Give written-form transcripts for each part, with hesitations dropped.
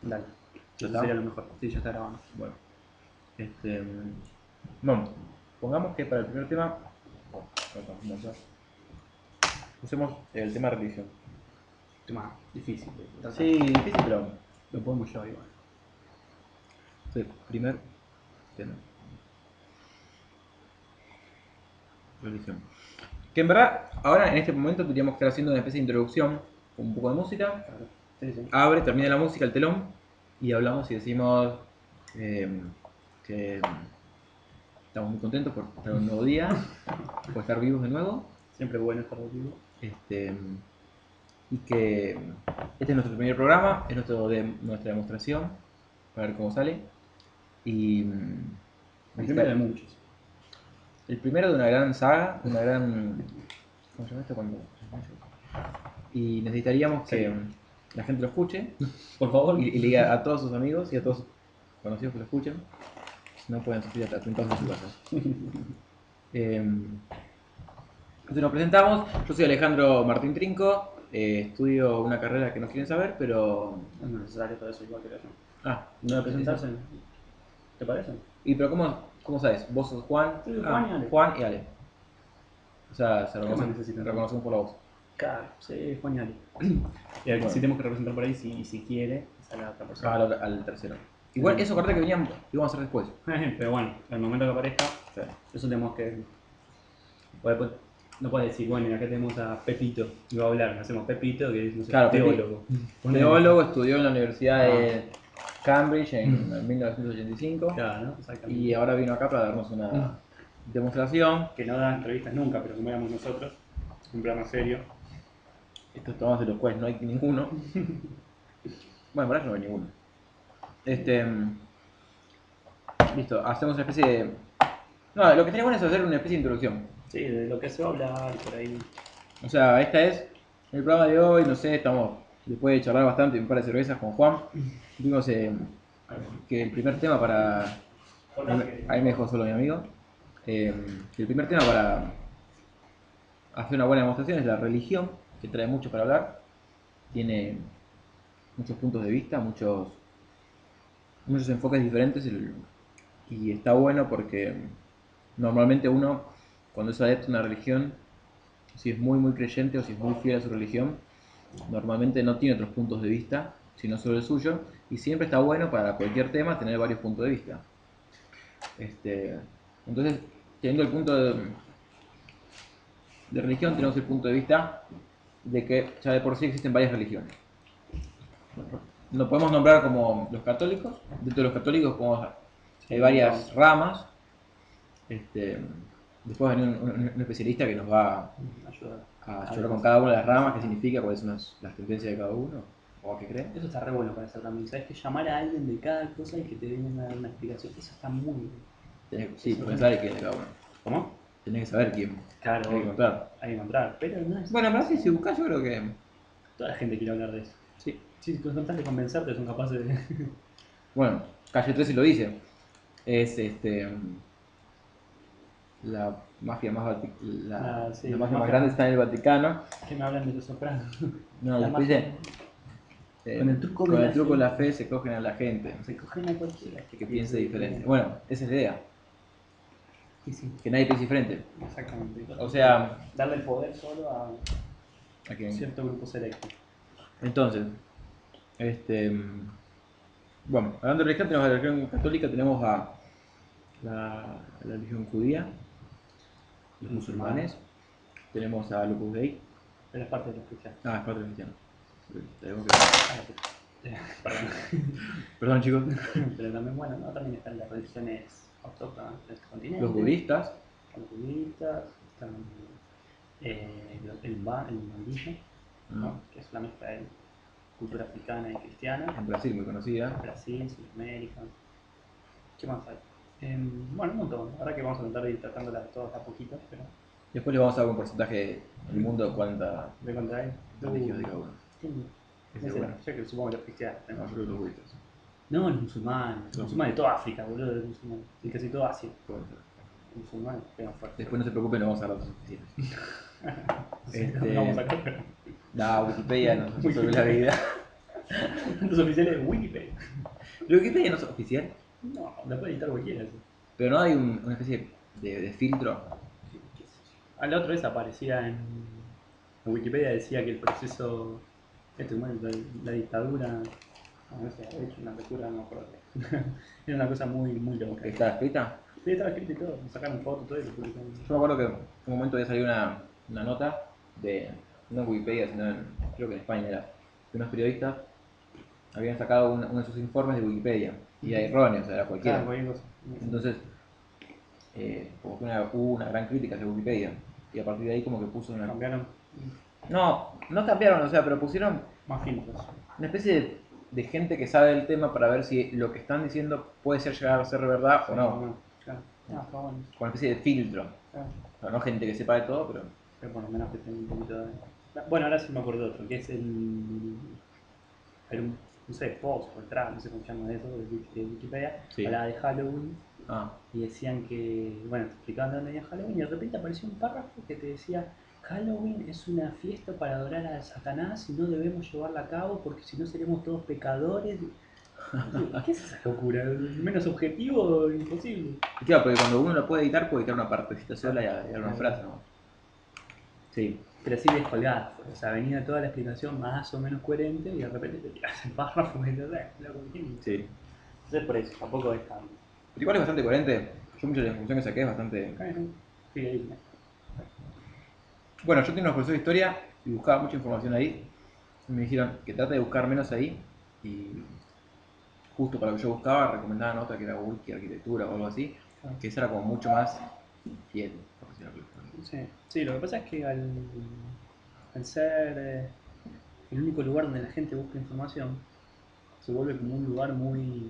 Dale. ¿Ya Eso está? sería lo mejor. Sí, ya está grabando. Bueno, bueno, pongamos que para el primer tema, usemos el tema religión. Tema difícil. Sí, difícil, pero Lo podemos llevar igual. sí, primer tema. Religión. Que en verdad, ahora en este momento tendríamos que estar haciendo una especie de introducción, con un poco de música. Claro. Sí, sí. Abre, termina la música, el telón, y hablamos y decimos que estamos muy contentos por estar un nuevo día, por estar vivos de nuevo, Siempre bueno estar vivo. y que este es nuestro primer programa, es nuestra demostración, para ver cómo sale. Y El primero de muchos. el primero de una gran saga, una gran... ¿Cómo se llama esto? Y necesitaríamos que la gente lo escuche, Por favor. y le diga a todos sus amigos y a todos sus conocidos que lo escuchen. Si no, pueden sufrir atentados en su casa. Entonces nos presentamos. Yo soy Alejandro Martín Trinco. Estudio una carrera que no quieren saber, pero... No es necesario todo eso igual que yo. Ah, ¿No presentarse? ¿Te parece? ¿y pero cómo sabes? ¿Vos sos Juan? Sí, Juan y Ale. Juan y Ale. O sea, ¿Qué más necesitan? reconocemos por la voz. Claro, sí, Juan y Ale. Y al que sí tenemos que representar por ahí, si quiere, sale a otra persona. Al tercero. Igual, eso acordate que venían, íbamos a hacer después. Pero bueno, al momento que aparezca, eso tenemos que... No puedes decir, bueno, y acá tenemos a Pepito, y va a hablar, hacemos Pepito, que es, no sé, Claro, teólogo. Teólogo, estudió en la Universidad de Cambridge en 1985. Claro, ¿no? Exactamente. Y ahora vino acá para darnos una demostración. Que no da entrevistas nunca, pero como éramos nosotros, un programa serio. Estos tomas de los cuales no hay ninguno. Bueno, verdad que no hay ninguno. Listo, hacemos una especie de... No, lo que estaría bueno es hacer una especie de introducción. Sí, de lo que se va a hablar y por ahí. O sea, esta es el programa de hoy, no sé, estamos después de charlar bastante, un par de cervezas con Juan. Vimos que el primer tema para... Ahí me dejó solo mi amigo. Que el primer tema para hacer una buena demostración es la religión, que trae mucho para hablar. Tiene muchos puntos de vista, muchos enfoques diferentes y está bueno porque normalmente uno, cuando es adepto a una religión, si es muy creyente o si es muy fiel a su religión, normalmente no tiene otros puntos de vista, sino solo el suyo, y siempre está bueno para cualquier tema tener varios puntos de vista. Entonces, teniendo el punto de religión, tenemos el punto de vista de que ya de por sí existen varias religiones. Lo podemos nombrar como los católicos. Dentro de los católicos hay varias ramas. Después va a venir un especialista que nos va a ayudar con cada una de las ramas, qué significa, cuáles son las tendencias de cada uno, o qué cree. Eso está re bueno para hacer también. ¿Sabes? Que llamar a alguien de cada cosa y que te vengan a dar una explicación. Eso está muy bien. Sí, pensar quién es cada uno. ¿Cómo? Tenés que saber quién. Claro, Hay que encontrar. hay que encontrar. Pero no es. Bueno, pero sí, si buscas, yo creo que. Toda la gente quiere hablar de eso. Sí. Si con tal de convencerte, son capaces de. Bueno, Calle 13 lo dice. Es la mafia más la mafia más grande está en el Vaticano. ¿Qué me hablan de los sopranos? No, La después mafia. dice, Con el truco con de el la truco de fe. la fe se cogen a la gente. Se cogen a cualquiera. Que piense diferente. Bueno, esa es la idea. Sí, sí. Que nadie piense diferente. Exactamente. O sea, darle el poder solo a ¿a cierto grupo selecto. Entonces, bueno, hablando de religión, tenemos a la religión católica, tenemos a la religión judía, los musulmanes, tenemos a Opus Dei. Pero es parte de los cristianos. Ah, es parte de los cristianos. Tenemos Perdón. Perdón, chicos. Pero también, bueno, ¿no? También están las religiones autóctonas de este continente. Los budistas. Los budistas, están el bandismo, ¿no? Que es la mezcla de cultura africana y cristiana. En Brasil, muy conocida. Brasil, Sudamérica. ¿Qué más hay? Bueno, un montón. Ahora que vamos a intentar ir tratándolas todas a poquitos, pero. Después le vamos a dar un porcentaje del mundo cuánta ¿De cuánta hay? religión de cada uno. No sé, yo creo que supongo que los cristianos. No, yo creo que los budistas. No, los musulmanes. Los musulmanes de toda África, boludo. Los musulmanes. Y casi toda Asia. Puede ser. Los musulmanes pegan fuerte. Después no se preocupen, no vamos a dar otras oficinas. No vamos a correr. No, Wikipedia nos resuelve la vida. Datos oficiales de Wikipedia. ¿Pero Wikipedia no es oficial? No, la puede editar cualquiera eso. Pero no hay una especie de filtro. A la otra vez aparecía en Wikipedia, decía que el proceso, bueno, la dictadura, no sé, había hecho una locura, no me acuerdo qué. Era una cosa muy, muy loca. Que está escrita. Sí, estaba escrito y todo, sacaron fotos, todo y lo publicaron. Yo me acuerdo que en un momento había salido una nota de, no en Wikipedia, sino creo que en España era, de unos periodistas habían sacado uno de sus informes de Wikipedia y era erróneo, o sea, era cualquiera. Claro, cualquier cosa. Entonces, como que hubo una gran crítica hacia Wikipedia y a partir de ahí como que puso una... Cambiaron No cambiaron, o sea, pero pusieron más filtros. una especie de gente que sabe del tema para ver si lo que están diciendo puede llegar a ser verdad o no. Claro. No, está bueno. Con una especie de filtro. Claro. O sea, no gente que sepa de todo, pero... Pero por lo menos que tenga un poquito de... Bueno, ahora sí me acuerdo de otro, que es era un, no sé, post o entrada, no sé cómo se llama eso, de Wikipedia, Sí. hablaba de Halloween Ah, y decían que, bueno, te explicaban de dónde venía Halloween y de repente apareció un párrafo que te decía Halloween es una fiesta para adorar a Satanás y no debemos llevarla a cabo porque si no seremos todos pecadores. ¿Qué es esa locura? Menos objetivo, imposible. y claro, porque cuando uno lo puede editar una partecita sola y dar una frase, ¿no? Sí. Pero así descolgada, o sea, venía toda la explicación más o menos coherente y de repente te tiras el párrafo y te Sí. Entonces por eso, tampoco es tan... Pero igual es bastante coherente. Yo mucha de la información que saqué es bastante... Sí, ahí. Bueno, yo tenía unos profesores de historia y buscaba mucha información ahí. Y me dijeron que trate de buscar menos ahí. Y justo para lo que yo buscaba, recomendaban otra que era Wiki Arquitectura o algo así. Que esa era como mucho más fiel, por decirlo así. Sí, lo que pasa es que al ser el único lugar donde la gente busca información, se vuelve como un lugar muy...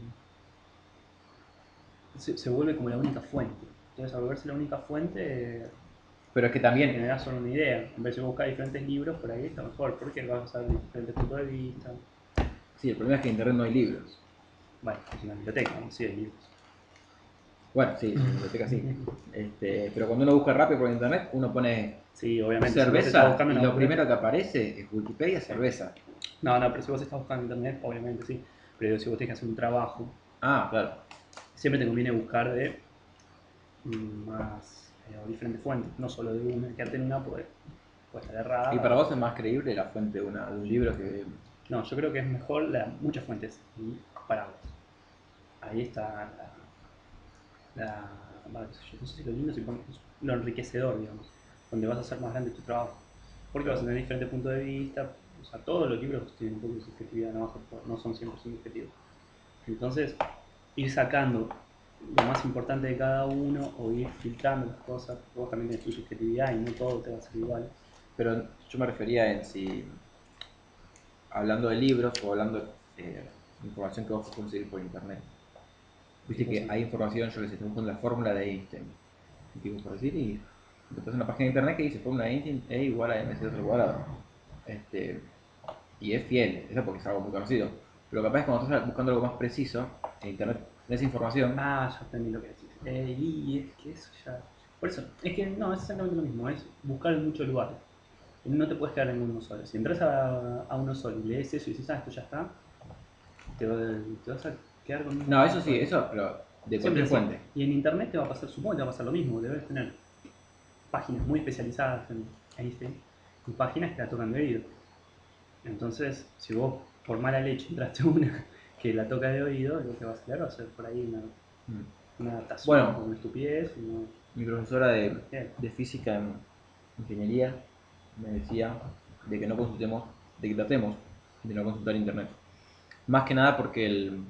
Se vuelve como la única fuente. Entonces al volverse la única fuente, Pero es que también, generas solo una idea. En vez de buscar diferentes libros, por ahí está mejor, porque vas a saber diferentes puntos de vista. sí, el problema es que en internet no hay libros. Bueno, es una biblioteca, ¿no? Sí, hay libros. Bueno, sí, en la biblioteca sí. Pero cuando uno busca rápido por internet, uno pone Sí, obviamente. Si vos estás cerveza buscando y en lo la- primero que aparece es Wikipedia, cerveza. No, pero si vos estás buscando en internet, obviamente sí. Pero si vos tenés que hacer un trabajo, Ah, claro. siempre te conviene buscar de más o diferentes fuentes, no solo de una. Quedarte en una puede estar errada. ¿Y para vos es más creíble la fuente de un libro que...? No, yo creo que es mejor muchas fuentes y comparables. Ahí está bueno, yo no sé si lo lindo, lo enriquecedor, digamos, donde vas a hacer más grande tu trabajo. Porque vas a tener diferentes puntos de vista. O sea, todos los libros tienen un poco de subjetividad, no son 100% objetivos. Entonces, ir sacando lo más importante de cada uno o ir filtrando las cosas, vos también tenés tu subjetividad y no todo te va a ser igual. Pero yo me refería en si, hablando de libros o hablando de información que vos podés conseguir por internet. Viste que hay información, yo que sé, te busco la fórmula de Einstein. Digo, por decir, y después una página de internet que dice fórmula de Einstein E igual a mc2 al cuadrado. Y es fiel, eso porque es algo muy conocido. Pero capaz es cuando estás buscando algo más preciso, en internet tenés información. Ah, ya entendí lo que decís. Y es que eso ya... Por eso, es que no, es exactamente lo mismo, es buscar en muchos lugares. No te puedes quedar en uno solo. Si entras a uno solo y lees eso y dices, esto ya está, te vas a quedar con un... No, eso sí, eso, pero de cualquier fuente. Y en internet te va a pasar, supongo que te va a pasar lo mismo, debes tener páginas muy especializadas en Einstein y páginas que la tocan de oído. Entonces, si vos por mala leche entraste a una que la toca de oído, lo que vas a hacer va a ser por ahí una adaptación, Bueno, una estupidez. mi profesora de física en ingeniería me decía de que no consultemos, de que tratemos de no consultar internet. Más que nada porque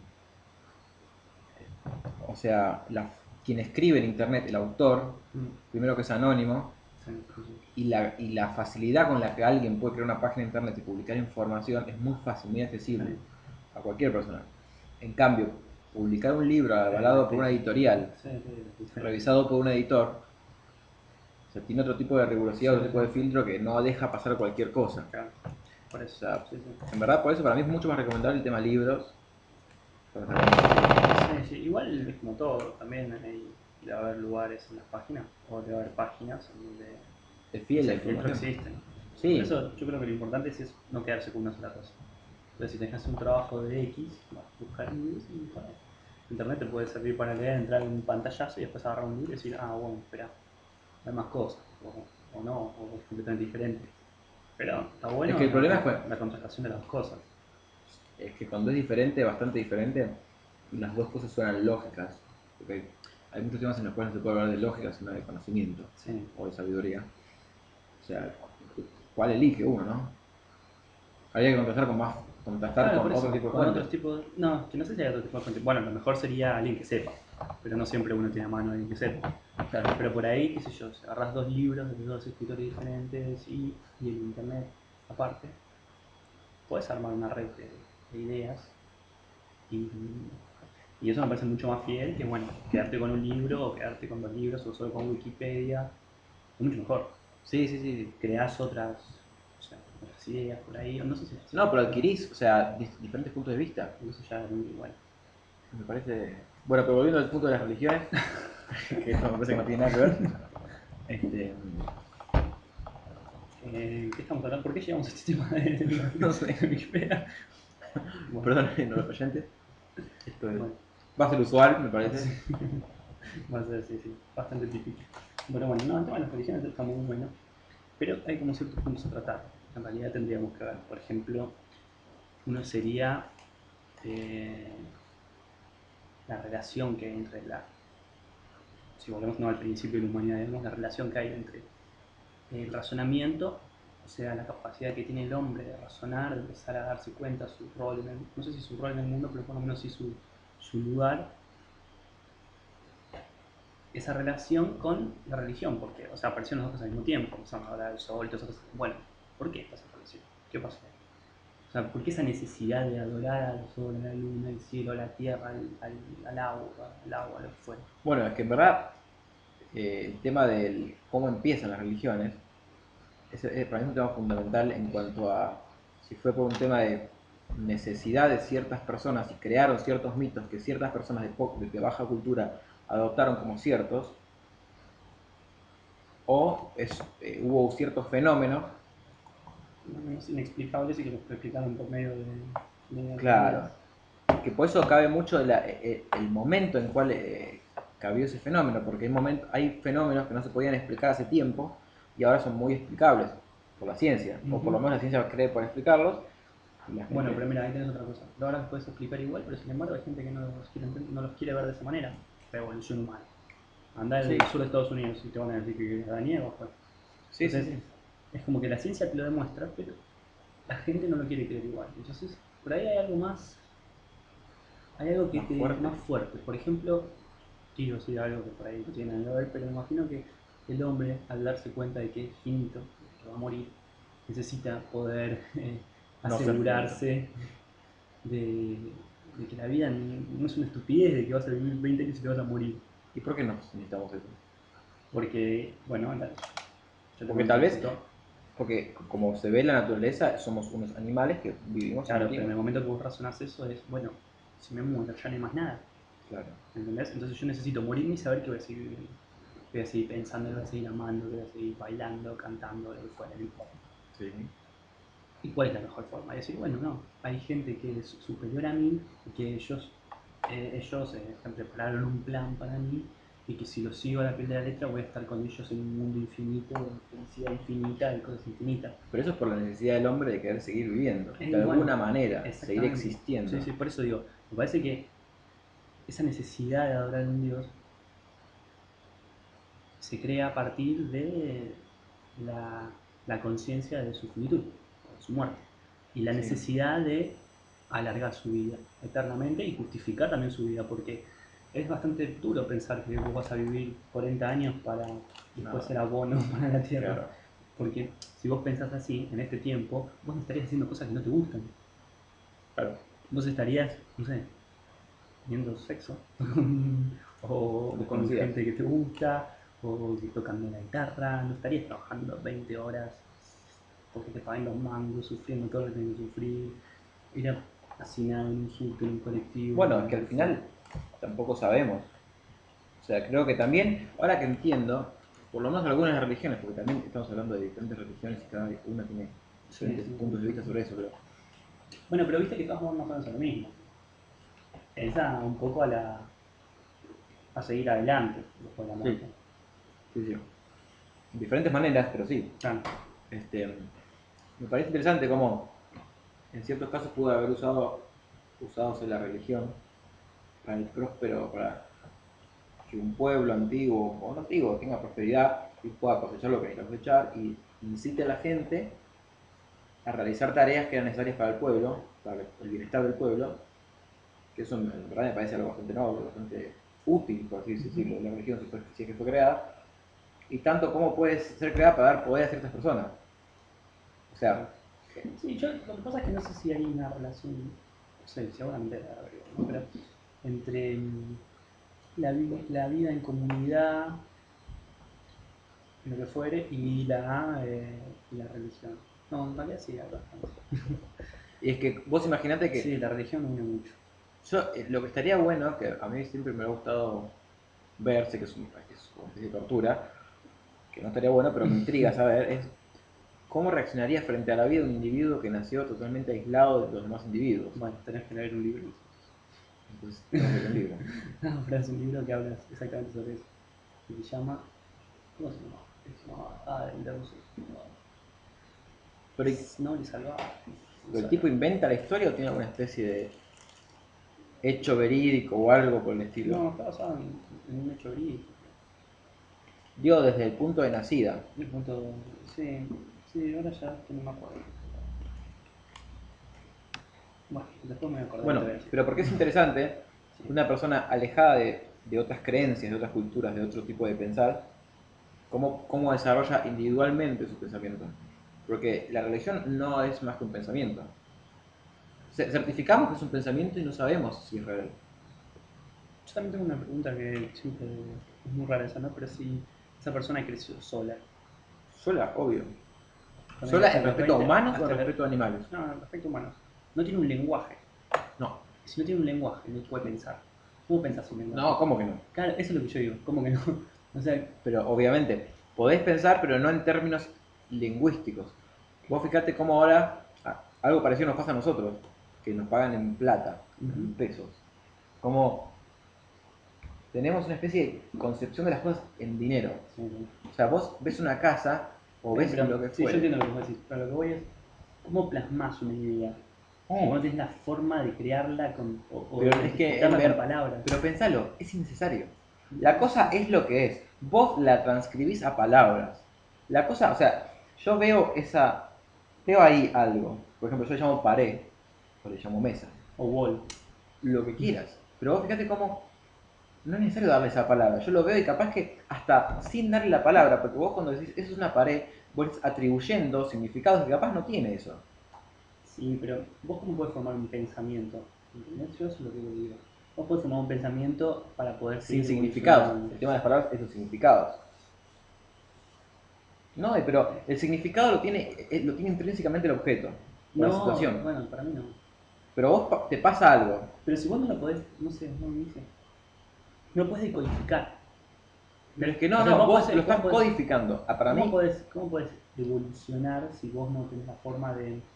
o sea, quien escribe en internet, el autor, primero que es anónimo, y la facilidad con la que alguien puede crear una página de internet y publicar información es muy fácil, muy accesible a cualquier persona. En cambio, publicar un libro avalado por una editorial, revisado por un editor, o sea, tiene otro tipo de rigurosidad, otro tipo de filtro que no deja pasar cualquier cosa. Claro, por eso. O sea, en verdad, por eso para mí es mucho más recomendable el tema libros. Sí, igual es como todo, también debe haber lugares en las páginas, o debe haber páginas en donde Es fiel la ese filtro información. existe. Sí. Por eso yo creo que lo importante es no quedarse con una sola cosa. Entonces, si tenés que hacer un trabajo de X, vas a buscar libros y bueno, internet te puede servir para leer, entrar en un pantallazo y después agarrar un libro y decir, ah, bueno, espera, hay más cosas, o no, o es completamente diferente. Pero está Es bueno que el problema la contrastación de las dos cosas. es que cuando es diferente, bastante diferente, las dos cosas suenan lógicas. Porque hay muchos temas en los cuales no se puede hablar de lógica, sino de conocimiento Sí. o de sabiduría. O sea, ¿cuál elige uno, no? Habría que contrastar Claro, con por eso, otro tipo de con fuentes. otros tipos. No, que no sé si hay otro tipo de fuente. Bueno, lo mejor sería alguien que sepa, pero no siempre uno tiene a mano a alguien que sepa. Claro. Pero por ahí, qué sé yo, si agarras dos libros de dos escritores diferentes y el internet aparte, puedes armar una red de ideas y, y eso me parece mucho más fiel que, bueno, quedarte con un libro o quedarte con dos libros o solo con Wikipedia. Es mucho mejor. Sí, sí, sí. Creás otras, o sea, otras ideas por ahí, no sé si es No, pero adquirís, o sea, diferentes puntos de vista. eso ya es muy bueno. Me parece. Bueno, pero volviendo al punto de las religiones, que esto me parece que no tiene nada que ver. Este, ¿Qué estamos hablando? ¿Por qué llegamos a este tema de no sé. Wikipedia? Bueno, Perdón, los oyentes. Esto es, bueno, va a ser usual, me parece. va a ser, sí, sí, bastante típico. Pero bueno, no, el tema de las religiones está muy bueno, pero hay como ciertos puntos a tratar. En realidad tendríamos que ver, por ejemplo, uno sería eh, la relación que hay entre si volvemos no, al principio de la humanidad, digamos, la relación que hay entre el razonamiento, o sea, la capacidad que tiene el hombre de razonar, de empezar a darse cuenta su rol, no sé si su rol en el mundo, pero por lo menos sí su lugar, esa relación con la religión, porque, o sea, aparecieron las dos cosas al mismo tiempo, empezamos a hablar del sol y todas esas cosas. Bueno, ¿por qué esta relación? ¿Qué pasó? O sea, ¿por qué esa necesidad de adorar al sol, a la luna, al cielo, a la tierra, al agua, lo que fuera? Bueno, es que en verdad el tema de cómo empiezan las religiones para mí es un tema fundamental en cuanto a si fue por un tema de necesidad de ciertas personas y crearon ciertos mitos que ciertas personas de baja cultura adoptaron como ciertos, o hubo ciertos fenómenos. Es inexplicable y que lo explicaron por medio de Claro, que por eso cabe mucho el momento en cual cabió ese fenómeno, porque hay fenómenos que no se podían explicar hace tiempo y ahora son muy explicables por la ciencia, o por lo menos la ciencia cree poder explicarlos. Bueno, pero mira, ahí tenés otra cosa. Ahora los puedes explicar igual, pero sin embargo hay gente que no los quiere ver de esa manera. La evolución humana. Anda al Sí, sur de Estados Unidos y te van a decir que da nieve. sí, sí, Entonces, sí. es como que la ciencia te lo demuestra, pero la gente no lo quiere creer igual. Entonces, por ahí hay algo más, hay algo que Más fuerte. más fuerte. Por ejemplo, quiero decir algo que por ahí no tiene nada que ver, pero me imagino que el hombre, al darse cuenta de que es finito, que va a morir, necesita poder No ser asegurarse de, de que la vida no es una estupidez, de que vas a vivir 20 años y te vas a morir. ¿Y por qué no necesitamos eso? Porque, bueno, yo Porque tal vez, porque como se ve en la naturaleza, somos unos animales que vivimos claro, en pero en el tiempo. momento que vos razonás eso es, bueno, si me muero ya no hay más nada. Claro. ¿Entendés? Entonces yo necesito morirme y saber que voy a seguir viviendo. Voy a seguir pensando, voy a seguir amando, voy a seguir bailando, cantando, lo que fuera, no importa. Sí. ¿Y cuál es la mejor forma? De decir, bueno, no, hay gente que es superior a mí y que ellos prepararon un plan para mí y que si lo sigo a la piel de la letra voy a estar con ellos en un mundo infinito, de felicidad infinita, de cosas infinitas. Pero eso es por la necesidad del hombre de querer seguir viviendo, de Bueno, alguna manera, seguir exactamente. existiendo. Sí, sí, por eso digo, me parece que esa necesidad de adorar a un Dios se crea a partir de la conciencia de su finitud, de su muerte, y la Sí. necesidad de alargar su vida eternamente y justificar también su vida, porque es bastante duro pensar que vos vas a vivir 40 años para después No, ser abono para la tierra. claro. Porque si vos pensás así, en este tiempo, vos no estarías haciendo cosas que no te gustan. Claro. Vos estarías, no sé, teniendo sexo o con Desconocida. gente que te gusta o tocando la guitarra, no estarías trabajando 20 horas porque te pagan los mangos, sufriendo todo lo que tienes que sufrir, ir a hacinado en un subte, en un colectivo, Bueno, es en que lo al que fuera. final tampoco sabemos. O sea, creo que también, ahora que entiendo, por lo menos algunas religiones, porque también estamos hablando de diferentes religiones y cada una tiene Sí, diferentes sí, puntos de sí, vista sí. sobre eso, pero Bueno, pero viste que todos vamos más o menos a lo mismo. Esa un poco a seguir adelante después de la Sí, muerte. sí, sí. Diferentes maneras, pero sí. Claro. Me parece interesante cómo en ciertos casos pudo haber usándose la religión para el próspero, para que un pueblo antiguo o no antiguo tenga prosperidad y pueda cosechar lo que hay que cosechar y incite a la gente a realizar tareas que eran necesarias para el pueblo, para el bienestar del pueblo, que eso en verdad me parece algo bastante noble, bastante útil, por así decirlo, la religión si es que fue creada, y tanto como puede ser creada para dar poder a ciertas personas. O sea, Sí, yo lo que pasa es que no sé si hay una relación, no sé, seguramente debe haber, ¿no? Pero entre la vida en comunidad, lo que fuere, y la religión. No, en realidad sí hay bastante. y es que vos imaginate que Sí, la religión une mucho. yo, lo que estaría bueno, que a mí siempre me ha gustado ver, sé que es una especie de tortura, que no estaría bueno, pero me intriga saber, es cómo reaccionaría frente a la vida de un individuo que nació totalmente aislado de los demás individuos. Bueno, tenés que leer un libro. Entonces tengo que leer un libro. No, pero es un libro que habla exactamente sobre eso. Que se llama. ¿Cómo se llama? Se llama. Ah, el de ruso. Pero, No, le salvaba. pero el tipo inventa la historia o tiene alguna especie de hecho verídico o algo por el estilo. No, está basado en un hecho verídico. Digo, desde el punto de nacida. El punto. Sí, sí, ahora ya que no me acuerdo. Bueno, después me voy a acordar y te Bueno, voy a decir. pero porque es interesante, Sí. una persona alejada de otras creencias, de otras culturas, de otro tipo de pensar, cómo desarrolla individualmente su pensamiento. Porque la religión no es más que un pensamiento. Certificamos que es un pensamiento y no sabemos si es real. Yo también tengo una pregunta que siempre es muy rara esa, ¿no? Pero si esa persona creció sola. Sola, obvio. Ponele Sola hasta en los respeto a 20, humanos o en hasta respeto a animales. no, en respecto a humanos. No tiene un lenguaje. No. Si no tiene un lenguaje, no puede pensar. ¿Cómo pensás un lenguaje? No, ¿cómo que no? Claro, eso es lo que yo digo. ¿Cómo que no? O sea, Pero obviamente, podés pensar, pero no en términos lingüísticos. Vos fijate cómo ahora algo parecido nos pasa a nosotros, que nos pagan en plata, en pesos. Como tenemos una especie de concepción de las cosas en dinero. sí, sí. O sea, vos ves una casa o ves Pero, lo que sí, yo fuere. entiendo lo que vos decís, pero lo que voy es, ¿cómo plasmás una idea? Si vos no tenés la forma de crearla o Pero de es que, explicarla con palabras. pero pensalo, es innecesario. La cosa es lo que es. Vos la transcribís a palabras. La cosa, o sea, yo veo ahí algo. Por ejemplo, yo le llamo pared, o le llamo mesa, O wall. lo que quieras. Pero vos fíjate cómo no es necesario darle esa palabra. Yo lo veo y capaz que hasta sin darle la palabra, porque vos cuando decís eso es una pared, vos estás atribuyendo significados que capaz no tiene eso. Sí, pero vos cómo podés formar un pensamiento. ¿Entendés? Yo eso es lo que digo. Vos podés formar un pensamiento para poder Sin seguir significados. evolucionando. El tema de las palabras es los significados. No, pero el significado lo tiene intrínsecamente el objeto, o la No, situación. bueno, para mí no. Pero vos te pasa algo. Pero si vos no lo podés, no sé, no me dice. No podés decodificar. Pero es que no, O sea, no, vos podés, lo estás vos podés- codificando. Para mí, ¿Cómo podés evolucionar si vos no tenés la forma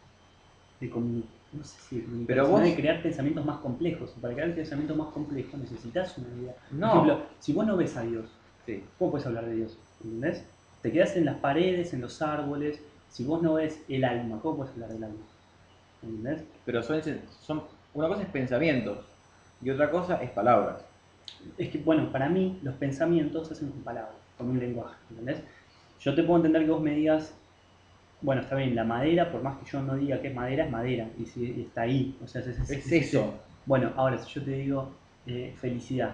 no sé si de comunicar, pero sino vos, de crear pensamientos más complejos? Para crear pensamientos más complejos necesitas una idea. Por no. ejemplo, si vos no ves a Dios, Sí. ¿cómo puedes hablar de Dios? ¿Entendés? Te quedas en las paredes, en los árboles. Si vos no ves el alma, ¿cómo puedes hablar del alma? ¿Entendés? Pero una cosa es pensamientos y otra cosa es palabras. Es que, bueno, para mí los pensamientos se hacen con palabras, con un lenguaje, ¿entendés? Yo te puedo entender que vos me digas, bueno, está bien, la madera, por más que yo no diga que es madera, y si está ahí, o sea, Es eso. Bueno, ahora, si yo te digo felicidad,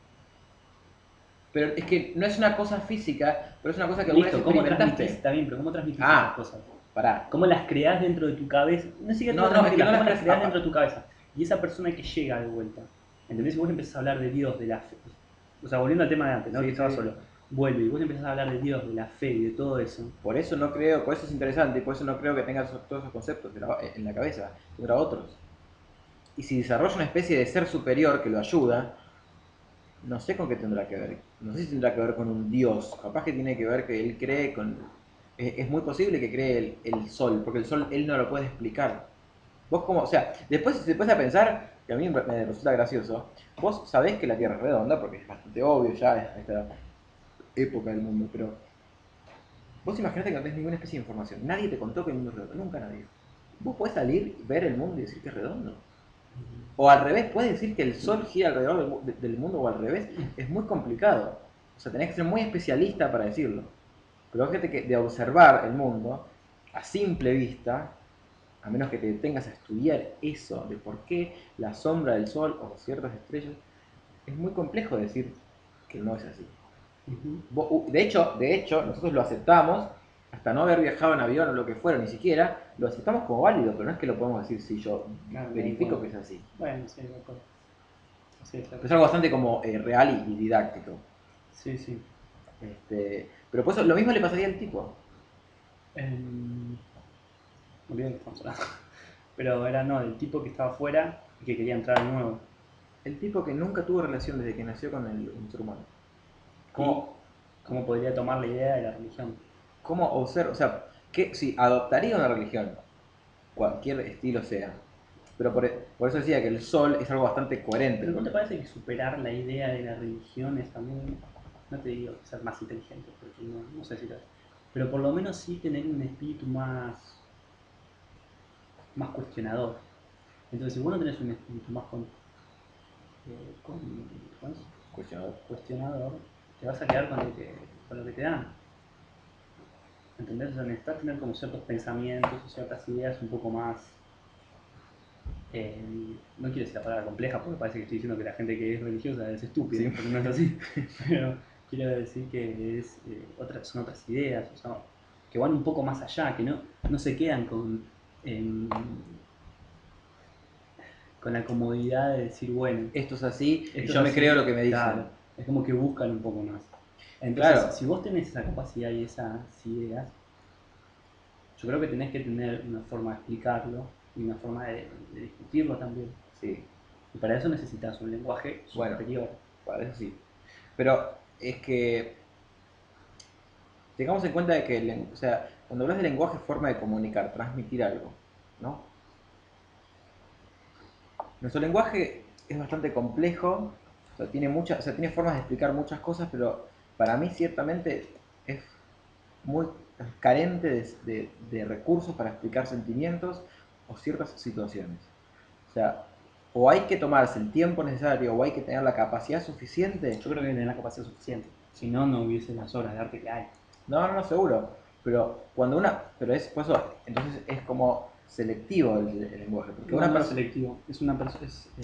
Pero es que no es una cosa física, pero es una cosa que alguna vez listo, ¿cómo transmitís? experimentaste. Está bien, pero ¿cómo transmitís Ah, esas cosas? pará. ¿Cómo las creás dentro de tu cabeza? No sé qué No, no, es que no ¿cómo las las creás creas. dentro de tu cabeza? Y esa persona que llega de vuelta, ¿entendés? Si vos empezás a hablar de Dios, de la fe, o sea, volviendo al tema de antes, ¿no? Sí, Que estaba sí. solo, vuelve y vos empezás a hablar de Dios, de la fe y de todo eso. Por eso no creo, por eso es interesante y por eso no creo que tenga todos esos conceptos en la cabeza, tendrá otros. Y si desarrolla una especie de ser superior que lo ayuda, no sé con qué tendrá que ver. No sé si tendrá que ver con un dios. Capaz que tiene que ver que él cree con... Es muy posible que cree el sol, porque el sol él no lo puede explicar. Vos como, o sea, después si te pones a pensar, que a mí me resulta gracioso, vos sabés que la Tierra es redonda, porque es bastante obvio ya a esta época del mundo, pero vos imaginate que no tenés ninguna especie de información. Nadie te contó que el mundo es redondo, nunca nadie. Vos podés salir, ver el mundo y decir que es redondo. O al revés, puedes decir que el Sol gira alrededor del mundo o al revés. Es muy complicado. O sea, tenés que ser muy especialista para decirlo. Pero fíjate que de observar el mundo a simple vista, a menos que te detengas a estudiar eso, de por qué la sombra del Sol o ciertas estrellas, es muy complejo decir que no es así. De hecho, nosotros lo aceptamos, hasta no haber viajado en avión o lo que fuera, ni siquiera, lo aceptamos como válido, pero no es que lo podemos decir si yo Claro, verifico bueno. que es así. Bueno, sí, de acuerdo. Sí, Pero es algo bastante como real y didáctico. sí, sí. Pero pues lo mismo le pasaría al tipo. Me olvidé de qué estamos hablando. Pero era no, del tipo que estaba afuera y que quería entrar de nuevo. El tipo que nunca tuvo relación desde que nació con un ser humano. ¿Cómo, ¿Cómo podría tomar la idea de la religión? cómo observa? O sea, que si adoptaría una religión, cualquier estilo sea. Pero por eso decía que el sol es algo bastante coherente. Pero ¿no te parece que superar la idea de la religión es también, no te digo ser más inteligente, porque no sé si lo es, pero por lo menos sí tener un espíritu más cuestionador? Entonces, si vos no tenés un espíritu más ¿cómo es? Cuestionador. Cuestionador, te vas a quedar con lo que te dan. ¿Entendés? O sea, necesitas tener como ciertos pensamientos o ciertas ideas un poco más. No quiero decir la palabra compleja porque parece que estoy diciendo que la gente que es religiosa es estúpida, Sí. porque no es así. Pero quiero decir que son otras ideas, o sea, que van un poco más allá, que no se quedan em, con la comodidad de decir, bueno, Esto es así y esto es yo me así, creo lo que me dicen. claro, es como que buscan un poco más. Entonces, Claro. si vos tenés esa capacidad y esas ideas, yo creo que tenés que tener una forma de explicarlo y una forma de discutirlo también. Sí. Y para eso necesitas un lenguaje Bueno, superior. para eso sí. Pero es que tengamos en cuenta de que, o sea, cuando hablas de lenguaje es forma de comunicar, transmitir algo, ¿no? Nuestro lenguaje es bastante complejo, o sea, tiene formas de explicar muchas cosas, pero para mí ciertamente es muy carente de recursos para explicar sentimientos o ciertas situaciones. O sea, o hay que tomarse el tiempo necesario o hay que tener la capacidad suficiente. Yo creo que hay que tener la capacidad suficiente. Si no, no hubiese las obras de arte que hay. No, no, no, seguro. Pero es, por eso, entonces es como selectivo el lenguaje. Porque No, una no es persona, selectivo. Es una persona.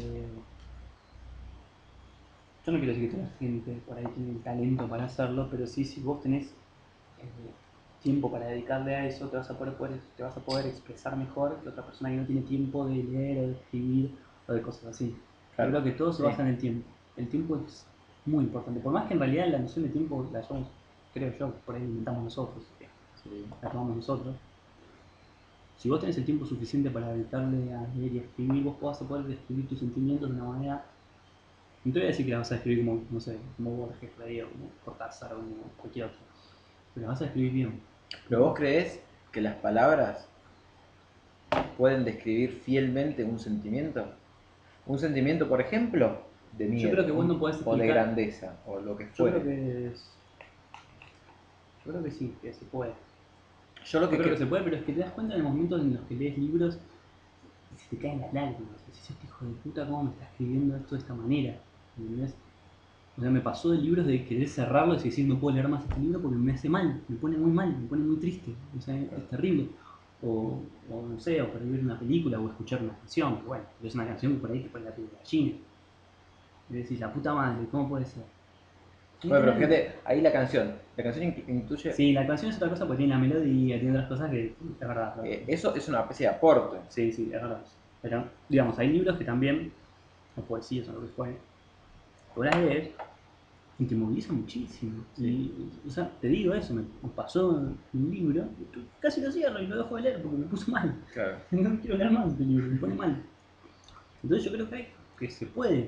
Yo no quiero decir que toda la gente por ahí tiene el talento para hacerlo, pero sí, si vos tenés tiempo para dedicarle a eso, te vas a poder expresar mejor que otra persona que no tiene tiempo de leer o de escribir o de cosas así. Yo claro, creo que todo se sí, basa en el tiempo. El tiempo es muy importante. Por más que en realidad la noción de tiempo la hayamos, creo yo, por ahí inventamos nosotros, sí. la tomamos nosotros. Si vos tenés el tiempo suficiente para dedicarle a leer y a escribir, vos vas a poder describir tus sentimientos de una manera. No te voy a decir que la vas a escribir como, no sé, como Borges, como Cortázar o como cualquier otro. Pero la vas a escribir bien. Pero vos creés que las palabras pueden describir fielmente un sentimiento. Un sentimiento, por ejemplo, de Yo creo miedo que vos no podés o de explicar. grandeza o lo que Yo fuere. creo que es. Yo creo que sí, que se puede. Yo lo Yo que creo que creo. se puede, pero es que te das cuenta en los momentos en los que lees libros y se te caen las lágrimas. Decís, este hijo de puta, ¿cómo me está escribiendo esto de esta manera? ¿Entendés? O sea, me pasó de libros de querer cerrarlos y decir no puedo leer más este libro porque me hace mal, me pone muy mal, me pone muy triste, o sea, es terrible. O no sé, o para ver una película o escuchar una canción, que bueno, es una canción que por ahí te pone la piel de gallina. Y decís, la puta madre, ¿cómo puede ser? Bueno, pero fíjate, ahí la canción incluye. Sí, la canción es otra cosa porque tiene la melodía, tiene otras cosas que es verdad. Es verdad. Eso es una especie de aporte. Sí, sí, es verdad. Pero, digamos, hay libros que también, o poesías o lo que fue, vos las lees y te moviliza muchísimo. Sí. Y, o sea, te digo eso, me pasó un libro, casi lo cierro y lo dejo de leer porque me puso mal. Claro. No quiero leer más este libro, me pone mal. Entonces yo creo que se puede.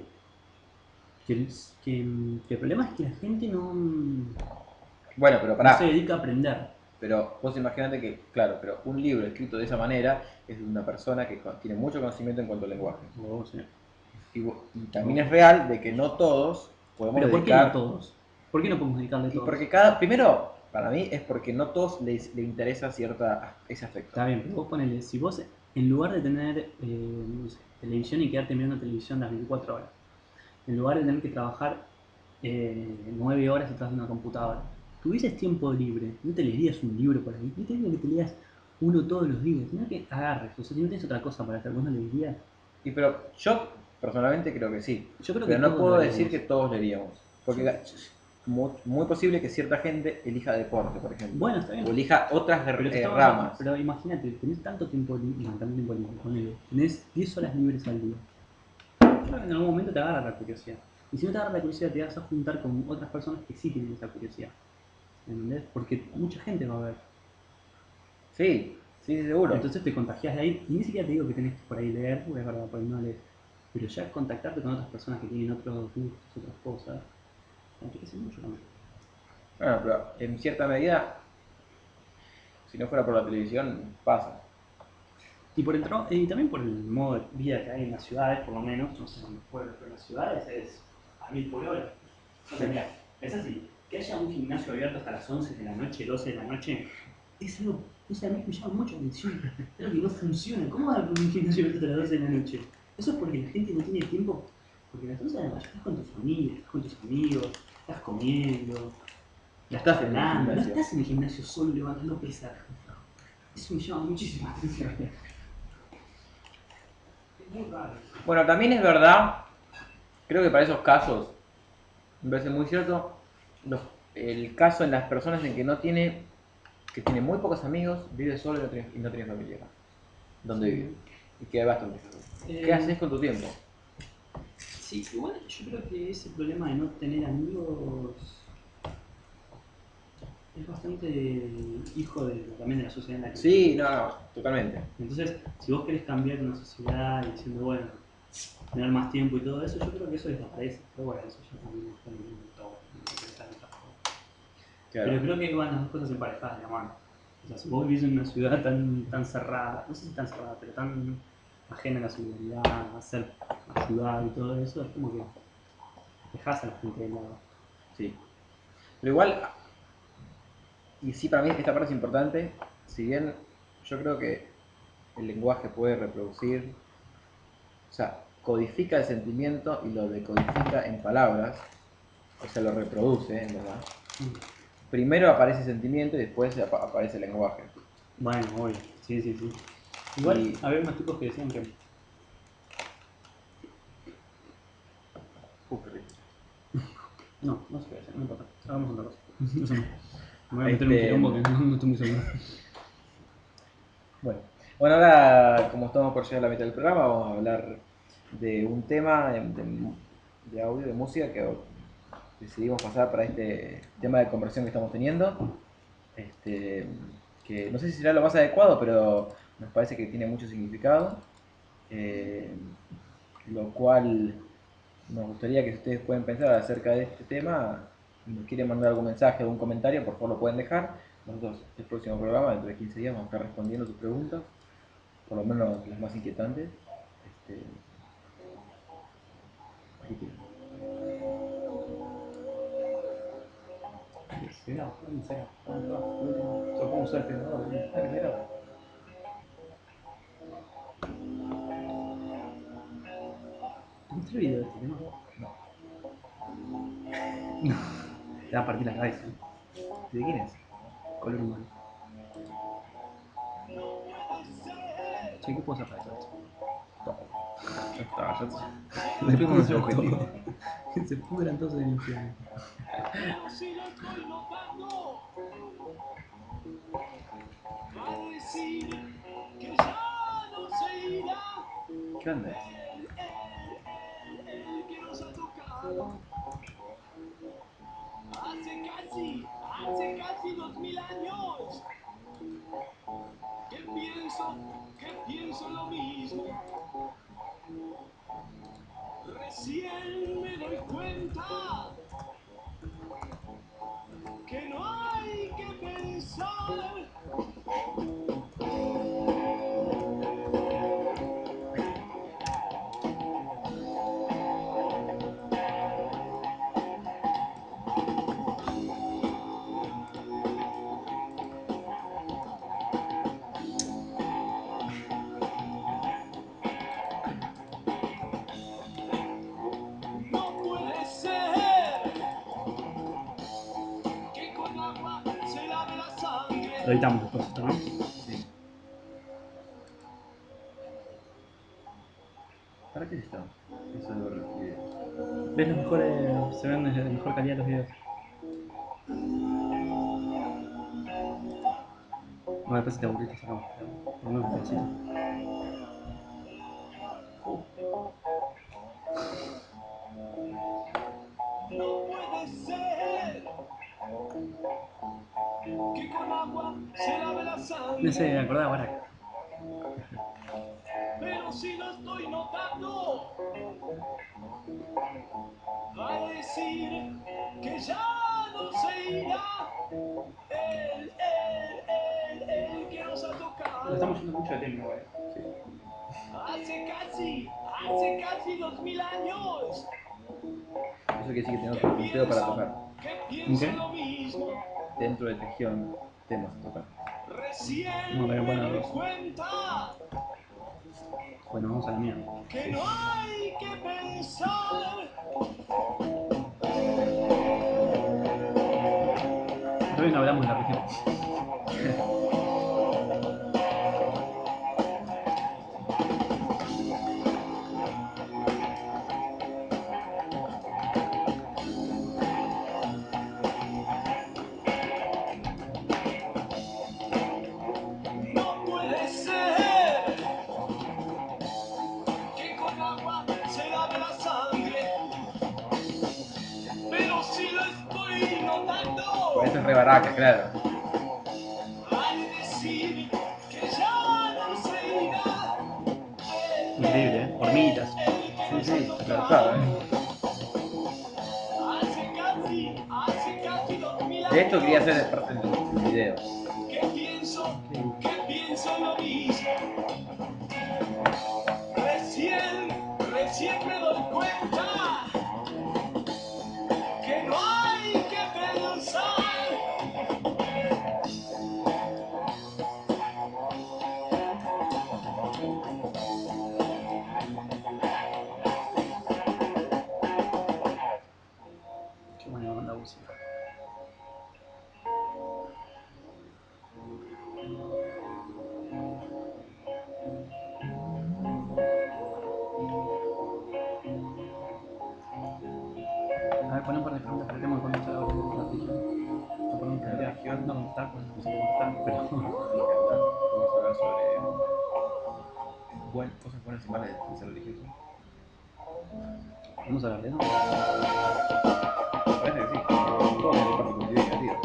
Que el problema es que la gente no Bueno, pero se pará. dedica a aprender. Pero vos imaginate que, claro, pero un libro escrito de esa manera es de una persona que tiene mucho conocimiento en cuanto al lenguaje. Oh, sí. Y también es real de que no todos podemos Pero ¿por qué no dedicar. todos? ¿Por qué no podemos dedicarle Y todos? porque primero, para mí, es porque no todos le interesa ese aspecto. Está bien, pero vos ponele, si vos en lugar de tener no sé, televisión y quedarte mirando televisión las 24 horas, en lugar de tener que trabajar 9 horas detrás de una computadora, tuvieses tiempo libre, no te leerías un libro por ahí, no te digo que te leas uno todos los días, sino que agarres, o sea, si no tienes otra cosa para hacer, vos no leerías. Pero yo personalmente creo que sí. Yo creo que Pero no todos lo puedo haríamos. decir que todos leeríamos. Porque muy posible que cierta gente elija deporte, por ejemplo. Bueno, está bien. O elija otras Pero, ramas. pero imagínate, tenés tanto tiempo libre, ponele, tenés 10 horas libres al día. Yo creo que en algún momento te agarra la curiosidad. Y si no te agarra la curiosidad, te vas a juntar con otras personas que sí tienen esa curiosidad. ¿Entendés? Porque mucha gente va a ver. Sí, sí, seguro. Entonces te contagias de ahí. Y ni siquiera te digo que tenés que por ahí leer, porque es verdad, por ahí no lees. Pero ya contactarte con otras personas que tienen otros gustos, otras cosas, te enriquece mucho también. Bueno, pero en cierta medida, si no fuera por la televisión, pasa. Y, y también por el modo de vida que hay en las ciudades, por lo menos, no sé en los pueblos, pero en las ciudades es a 1000 por hora. O sea, mira, es así, que haya un gimnasio abierto hasta las 11 de la noche, 12 de la noche, es algo, no sé, a mí me llama mucho la atención. Es algo que no funciona. ¿Cómo va a haber un gimnasio abierto hasta las 12 de la noche? Eso es porque la gente no tiene tiempo. Porque a las 11 de la noche estás con tu familia, estás con tus amigos, estás comiendo, Ya estás en el hablando, no gimnasio. estás en el gimnasio solo levantando pesas. Eso me llama muchísimo la atención. Muy raro. Bueno, también es verdad, creo que para esos casos, me parece muy cierto, el caso en las personas en que tiene muy pocos amigos, vive solo y no tiene familia. ¿Dónde vive? Y queda bastante solo. ¿Qué haces con tu tiempo? Sí, igual yo creo que ese problema de no tener amigos es bastante hijo también de la sociedad en la que Sí, no, totalmente. Entonces, si vos querés cambiar una sociedad y diciendo, bueno, tener más tiempo y todo eso, yo creo que eso desaparece. Pero bueno, eso ya también está en todo. Claro. Pero creo que van las dos cosas emparejadas de la mano. O sea, si vos vivís en una ciudad tan cerrada, no sé si tan cerrada, pero tan ajena a la solidaridad, a ser ayudar y todo eso, es como que dejás a la gente de lado. Sí. Pero igual, y sí, para mí esta parte es importante, si bien yo creo que el lenguaje puede reproducir, o sea, codifica el sentimiento y lo decodifica en palabras, o sea, lo reproduce, en verdad. Primero aparece el sentimiento y después aparece el lenguaje. Bueno, obvio, sí, sí, sí. Igual había unos tipos que decían que. Qué rico. No, no sé qué decir, no importa. Hagamos otra cosa. Eso no. Me voy a meter en un quilombo que no estoy muy seguro. Bueno, ahora como estamos por llegar a la mitad del programa, vamos a hablar de un tema de audio, de música que decidimos pasar para este tema de conversión que estamos teniendo. Que no sé si será lo más adecuado, pero nos parece que tiene mucho significado. Lo cual nos gustaría que si ustedes pueden pensar acerca de este tema, si nos quieren mandar algún mensaje, algún comentario, por favor lo pueden dejar. Nosotros el próximo programa, dentro de 15 días, vamos a estar respondiendo sus preguntas, por lo menos las más inquietantes. Así que, Será, no sé. Solo puedo usar el generador. ¿Te mostré el video de este tema? No. Te va a partir la cabeza. ¿de quién es? Color humano. Che, ¿qué puedo hacer para eso? Ya está, ya Cumplimos nuestro objetivo. Que se pudran todos en el infierno. Pero si lo estoy notando, va a decir que ya no se irá. ¿Qué onda? Él que nos ha tocado. Hace casi 2000 años. Que pienso lo mismo. Recién me doy cuenta que no hay que pensar. pensar. No puede ser que con agua se lave la Lo sangre. editamos después esto, ¿no? Sí. ¿Para qué es esto? Eso de ver los videos. ¿Ves los mejores, se ven de mejor calidad los videos? Bueno, después si te aburrís te sacamos, pero por lo menos un pedacito. No puede ser que con agua se lave la No sangre. sé, me acordaba ahora. Pero si lo estoy notando, va a decir que ya no se irá el que nos ha Lo tocado. estamos yendo mucho de tema, güey. Hace casi 2000 años Eso quiere decir que tenemos un punteo para tocar. que pienso ¿Qué? lo mismo. Dentro de Legión, temas a tocar. Recién Bueno, me bueno, doy dos. cuenta Bueno, vamos a la mierda. que no hay que pensar. Todavía no hablamos de la región. No puede ser que con agua se lave la sangre. Pero si lo estoy notando, Pues esto es re baraca, claro. hay decir que ya no se irá Increíble, ¿eh? Hormiguitas. el que nos Sí, ha acertado, tocado. Hace casi 2000 años De esto quería hacer parte del video. que pienso lo mismo. Recién me doy cuenta que no hay que pensar. Qué buena banda música. A ver, pon un par de preguntas para el tema de cuando está la región. No ponemos La preguntas, región. no contestar, pues no sé contestar, pero. Vamos a hablar sobre cosas buenas y malas de ser religioso. Vamos a hablar de eso. Parece que sí. Todo tiene parte positiva y negativa.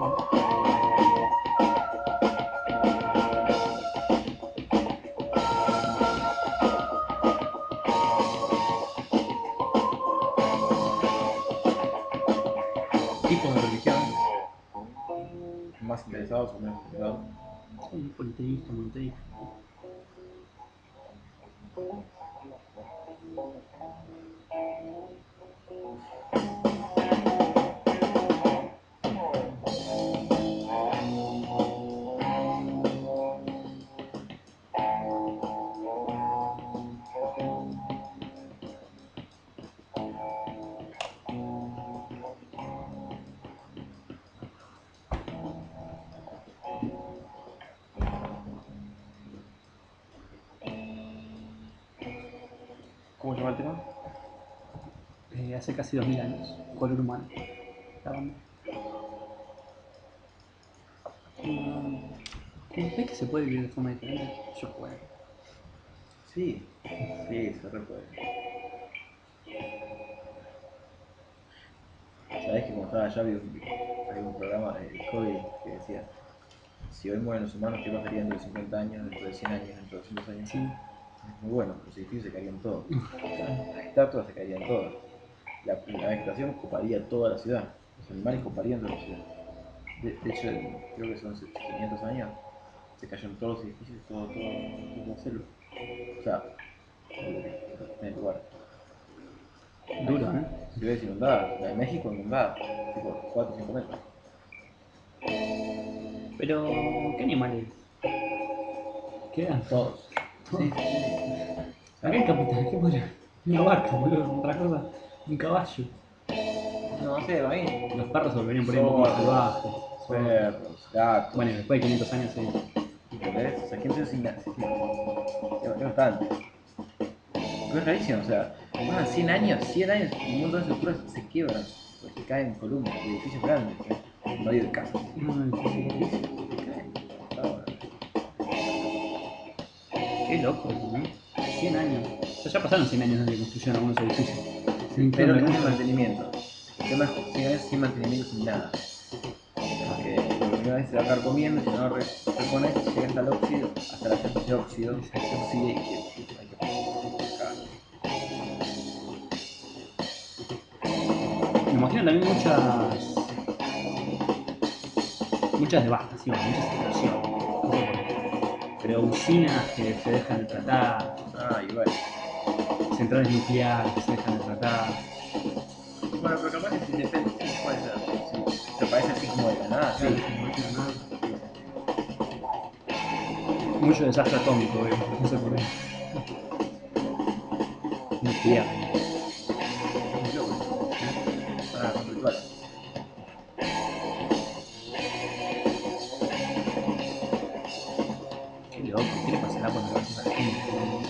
Tipos de religión. Más interesados o menos interesados. Sí, politeísta, monoteísta. ¿Cómo se llama el tema? Hace casi 2000 años. Color humano. La banda. ¿Ves que se puede vivir de forma diferente? Yo puedo. Sí, sí, se re puede. Sabés que cuando estaba allá había un programa de Discovery que decía: si hoy mueren los humanos, ¿qué pasaría dentro de 50 años, dentro de 100 años, dentro de 200 años? Sí. Muy bueno, los edificios se caerían todos, las estatuas se caerían todas, la vegetación coparía toda la ciudad, los animales coparían toda la ciudad. De hecho, creo que son 500 años, se cayeron todos los edificios, todo la selva. O sea, en el lugar. Duro, ¿eh? Ciudades inundadas, la de México inundada, tipo 4 o 5 metros. Pero, ¿qué animales? Quedan Todos. Sí, Acá en Capital, ¿qué podría? Una vaca, boludo, otra cosa. Un caballo. no sé, a mí. Los perros se volverían por ahí un poco más salvajes. Perros, gatos. Bueno, después de 500 años, sí. ¿Entendés? O sea, ¿quién se sin nada? Es bastante. Pero es rarísimo, o sea, pasan 100 años, y un montón de estructuras se quiebran, pues se caen columnas de edificios grandes, no hay de casas. Se caen. Ah, Qué loco, ¿no? 100 años. O sea, ya pasaron 100 años desde que construyeron algunos edificios. pero no tiene mantenimiento. El tema es que 100 años sin mantenimiento, sin nada. Porque la primera vez se va a acabar comiendo, si no lo repones, llega hasta el óxido, hasta la fuente de óxido, se oxide y hay que sacar. Me imagino también muchas devastaciones, muchas explosiones. No sé por qué. Pero usinas que se dejan de tratar, Ah, igual. centrales nucleares que se dejan de tratar. Bueno, pero capaz que si depende, sí, puede ser. Sí. Te parece así como de la nada, sí. Mucho desastre atómico, veo. No sé por qué. Nuclear. Muy loco. Ah, con rituales. Qué loco, ¿qué le pasará por la cabeza a la gente?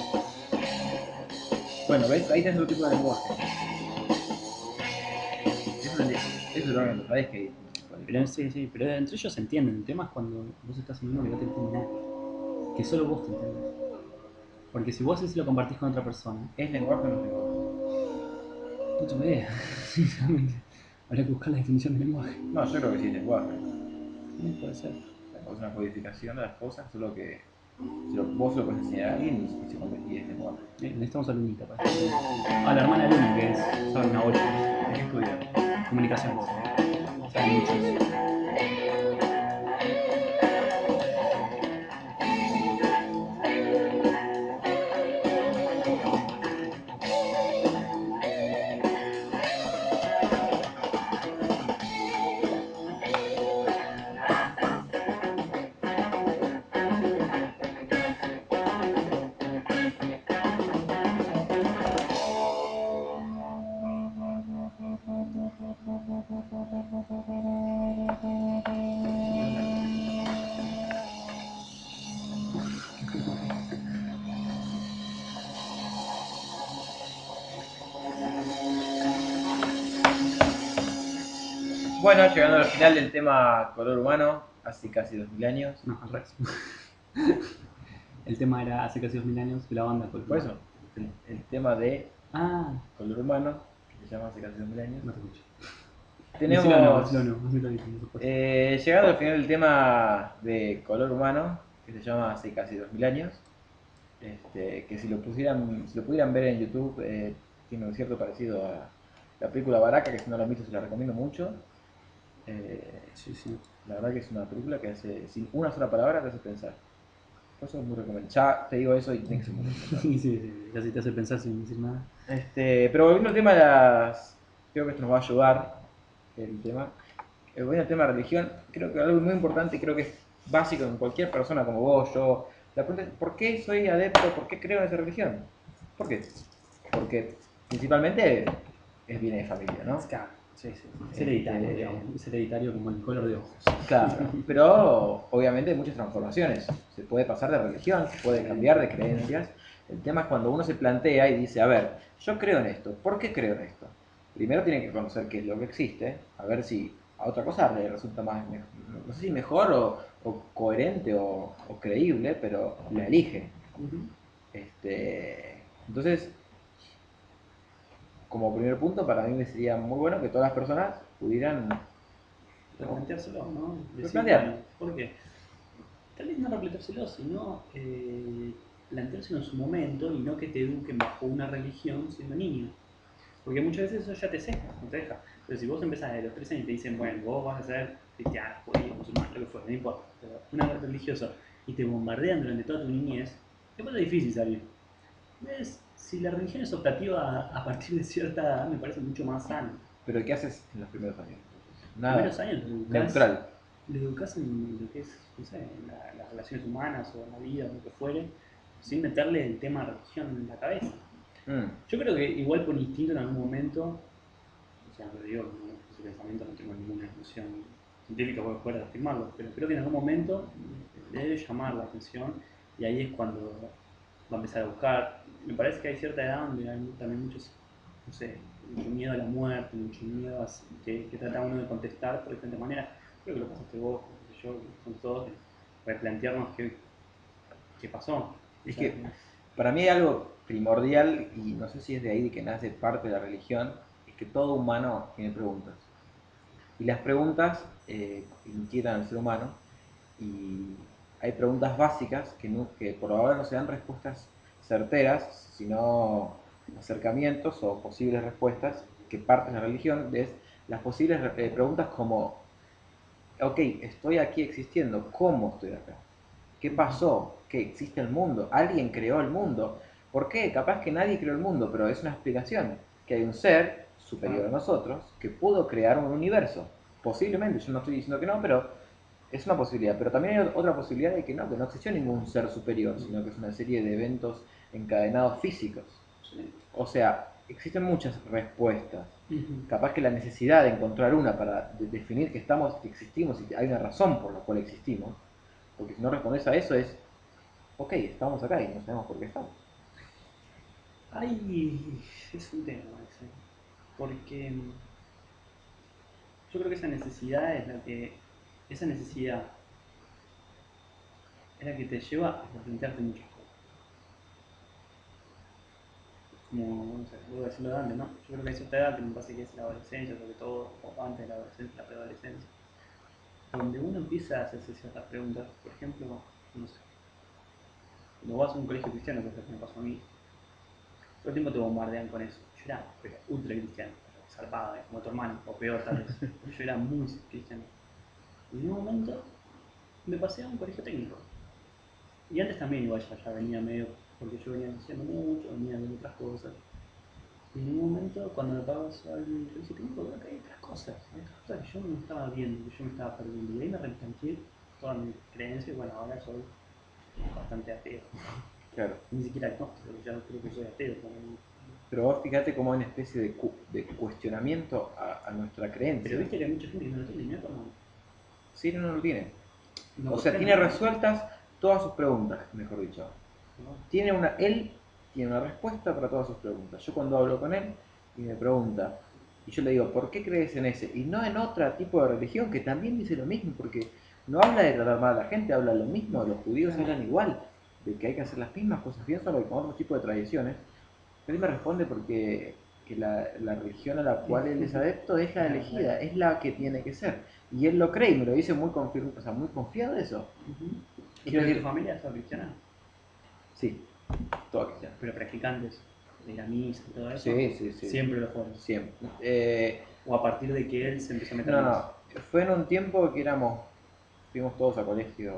Bueno, ¿ves? Ahí tenés otro tipo de lenguaje. Eso lo sabés que Pero sí, sí, pero entre ellos se entienden. El tema es cuando vos estás en uno que no te entiende nadie. Que solo vos te entendés. Porque si vos sí lo compartís con otra persona, ¿es lenguaje o no es lenguaje? no tengo idea, sinceramente. Habría que buscar la definición de lenguaje. No, yo creo que sí es lenguaje. Sí, puede ser. Es una codificación de las cosas, solo que vos lo puedes enseñar a alguien y se convierte en lenguaje. Necesitamos a Lunita para esto. Ah, la hermana de Luni, que es, sabe una bocha. ¿En qué estudiar? Comunicaciones. Sabe mucho de eso. Bueno, llegando al final del tema color humano, hace casi 2000 años. No, al revés. El tema era hace casi 2000 años de la banda Color. Por eso, el tema de Ah, color humano, que se llama hace casi 2000 años. no te escucho. Tenemos, Decilo no, después. llegando al final del tema de color humano, que se llama hace casi 2000 años, que si lo pudieran ver en YouTube, tiene un cierto parecido a la película Baraka, que si no la han visto se la recomiendo mucho. Sí, sí. La verdad que es una película que hace, sin una sola palabra, te hace pensar. Por eso es muy recomendable. Ya te digo eso y tiene que ser muy recomendable. Sí, sí, ya si te hace pensar sin decir nada. Pero volviendo al tema de las... Creo que esto nos va a ayudar, el tema. Volviendo al tema de religión, creo que algo muy importante, creo que es básico en cualquier persona como vos, yo. La pregunta es, ¿por qué soy adepto? ¿Por qué creo en esa religión? ¿Por qué? Porque principalmente viene de familia, ¿no? Claro, sí, sí. Es hereditario, digamos. Es hereditario como el color de ojos. Claro, pero obviamente hay muchas transformaciones. Se puede pasar de religión, se puede cambiar de creencias. El tema es cuando uno se plantea y dice, a ver, yo creo en esto, ¿por qué creo en esto? Primero tiene que conocer qué es lo que existe, a ver si a otra cosa le resulta más, no sé si mejor o coherente o creíble, pero la elige. Entonces, como primer punto, para mí me sería muy bueno que todas las personas pudieran Replanteárselo, ¿no? Replantear. ¿Por qué? Tal vez no replanteárselo, sino planteárselo en su momento y no que te eduquen bajo una religión siendo niño. Porque muchas veces eso ya te ceja, no te deja. Pero si vos empezás de los 3 años y te dicen, bueno, vos vas a ser cristiano, judío, musulmán, lo que fuera, no importa, pero una religiosa, y te bombardean durante toda tu niñez, después es difícil salir. ¿Ves? Si la religión es optativa a partir de cierta edad, me parece mucho más sano. Pero ¿qué haces en los primeros años? Los Nada. primeros años Neutral. los educás en lo que es, no sé, en las relaciones humanas o en la vida o lo que fuere, sin meterle el tema religión en la cabeza. Yo creo que igual por instinto en algún momento, o sea, no digo que ese pensamiento no tengo ninguna noción científica para poder afirmarlo, pero creo que en algún momento le debe llamar la atención y ahí es cuando va a empezar a buscar. Me parece que hay cierta edad donde hay también muchos, no sé, mucho miedo a la muerte, mucho miedo a que trata uno de contestar por diferentes maneras. Creo que lo pasaste vos, qué sé yo, son todos, replantearnos qué pasó. Es O sea, que para mí hay algo primordial, y no sé si es de ahí de que nace parte de la religión, es que todo humano tiene preguntas. Y las preguntas inquietan al ser humano, y hay preguntas básicas que por ahora no se dan respuestas certeras, sino acercamientos o posibles respuestas que parten de la religión. Es las posibles preguntas como, ok, estoy aquí existiendo, ¿cómo estoy acá? ¿Qué pasó? ¿Qué existe el mundo? ¿Alguien creó el mundo? ¿Por qué? Capaz que nadie creó el mundo, pero es una explicación. Que hay un ser superior a nosotros que pudo crear un universo. Posiblemente, yo no estoy diciendo que no, pero es una posibilidad. Pero también hay otra posibilidad de que no existió ningún ser superior, sino que es una serie de eventos encadenados físicos. O sea, existen muchas respuestas. Capaz que la necesidad de encontrar una para definir que existimos y hay una razón por la cual existimos, porque si no respondes a eso es, ok, estamos acá y no sabemos por qué estamos. ay, es un tema ese, porque yo creo que esa necesidad es la que te lleva a replantearte muchas cosas. Como, no sé, voy a decirlo de antes, ¿no? Yo creo que hay cierta edad que me parece que es la adolescencia, sobre todo, o antes de la adolescencia, la preadolescencia, donde uno empieza a hacerse ciertas preguntas. Por ejemplo, no sé, cuando vas a un colegio cristiano, que es lo que me pasó a mí, todo el tiempo te bombardean con eso. Yo era ultra cristiano, zarpado, como tu hermano, o peor tal vez. Yo era muy cristiano. Y en un momento me pasé a un colegio técnico. Y antes también igual ya venía medio, porque yo venía haciendo mucho, venía viendo otras cosas. Y en un momento, cuando me paso al colegio técnico, veo que hay otras cosas que yo no estaba viendo, que yo me estaba perdiendo. Y ahí me replanteé toda mi creencia y bueno, ahora soy bastante ateo. Claro. Ni siquiera agnóstico, ya creo que soy ateo. Pero vos fíjate como hay una especie de cuestionamiento a nuestra creencia. Pero viste que hay mucha gente que no lo tiene, mira tu hermano. Sí, no lo tiene. No, O sea, porque tiene no. resueltas todas sus preguntas, mejor dicho. No. Él tiene una respuesta para todas sus preguntas. Yo cuando hablo con él y me pregunta, y yo le digo, ¿por qué crees en ese? Y no en otro tipo de religión que también dice lo mismo, porque no habla de tratar mal a la gente, habla lo mismo, los judíos hablan igual, de que hay que hacer las mismas cosas bien, solo que con otro tipo de tradiciones. Él me responde porque que la religión a la cual él es adepto es la elegida, es la que tiene que ser. Y él lo cree y me lo dice muy, o sea, muy confiado de eso. ¿Y Quiero tu decir, familia es cristiana? sí, todo cristiano. Pero practicantes de la misa y todo eso. Sí, sí, sí. Siempre lo fueron. Siempre. O a partir de que él se empezó a meter No, más. no. Fue en un tiempo que fuimos todos a colegio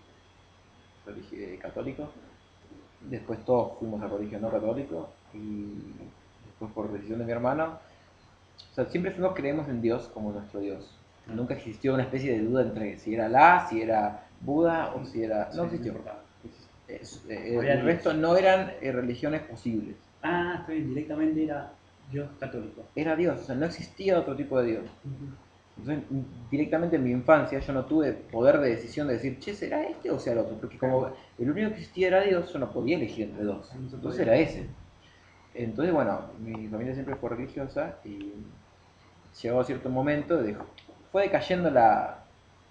católico. Después todos fuimos a colegio no católico. Y después por decisión de mi hermano. O sea, siempre creemos en Dios como nuestro Dios. Nunca existió una especie de duda entre si era Alá, si era Buda o si era... No existió. El resto no eran religiones posibles. Ah, está bien, directamente era Dios católico. Era Dios, o sea, no existía otro tipo de Dios. Entonces, directamente en mi infancia yo no tuve poder de decisión de decir, che, ¿será este o será el otro? Porque como el único que existía era Dios, yo no podía elegir entre dos. Entonces era ese. Entonces, bueno, mi familia siempre fue religiosa y llegó a cierto momento, fue decayendo la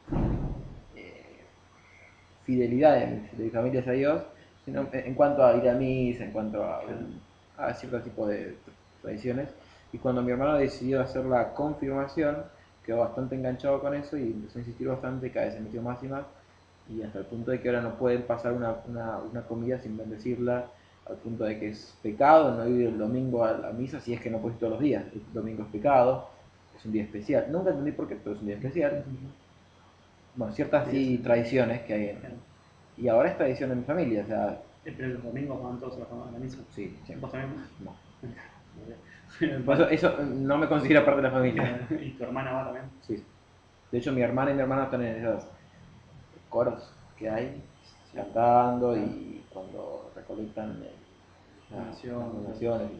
fidelidad de mi familia hacia Dios, sino en cuanto a ir a misa, en cuanto a cierto tipo de tradiciones. Y cuando mi hermano decidió hacer la confirmación, quedó bastante enganchado con eso y empezó a insistir bastante, cada vez se metió más y más, y hasta el punto de que ahora no pueden pasar una comida sin bendecirla, al punto de que es pecado no ir el domingo a la misa si es que no puedes ir todos los días. El domingo es pecado, es un día especial. Nunca entendí por qué, pero es un día especial. Bueno, ciertas sí tradiciones que hay Claro. y ahora es tradición en mi familia, o sea, Pero los domingos van todos a la misa. sí, siempre. ¿Vos también? No. Bueno, Por eso no me considero parte de la familia. ¿Y tu hermana va también? Sí. De hecho, mi hermana y mi hermana están en esos coros que hay, cantando y cuando recolectan las donaciones.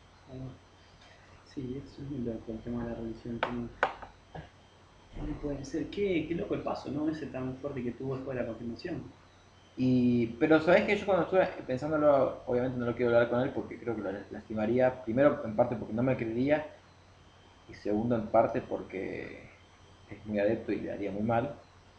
Sí, eso es lindo con el tema de la religión. ¿Cómo puede ser? Qué loco el paso, ¿no? Ese tan fuerte que tuvo después de la confirmación. Pero sabes que yo cuando estuve pensándolo, obviamente no lo quiero hablar con él porque creo que lo lastimaría, primero en parte porque no me creería y segundo en parte porque es muy adepto y le haría muy mal,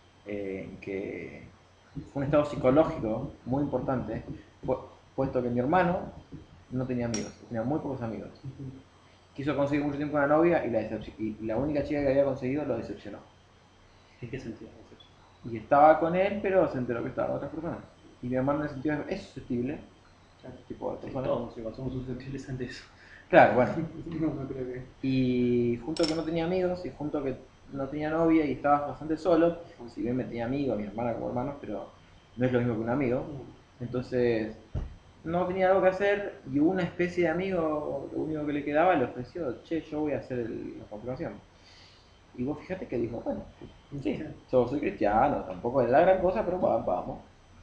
que fue un estado psicológico muy importante, puesto que mi hermano no tenía amigos, tenía muy pocos amigos. Quiso conseguir mucho tiempo una novia y la única chica que había conseguido lo decepcionó. ¿En qué sentido? Y estaba con él, pero se enteró que estaba con otras personas. Y mi hermano en ese sentido es susceptible, Claro. tipo de Sí, persona. todos igual somos susceptibles ante eso. Claro, bueno. No creo que. Y junto que no tenía amigos y junto que no tenía novia y estaba bastante solo, si bien me tenía amigos, mi hermana como hermanos, pero no es lo mismo que un amigo. Entonces no tenía algo que hacer y una especie de amigo, lo único que le quedaba, le ofreció, che, yo voy a hacer la confirmación. Y vos fíjate que dijo, bueno, sí, yo soy cristiano, tampoco es la gran cosa, pero vamos.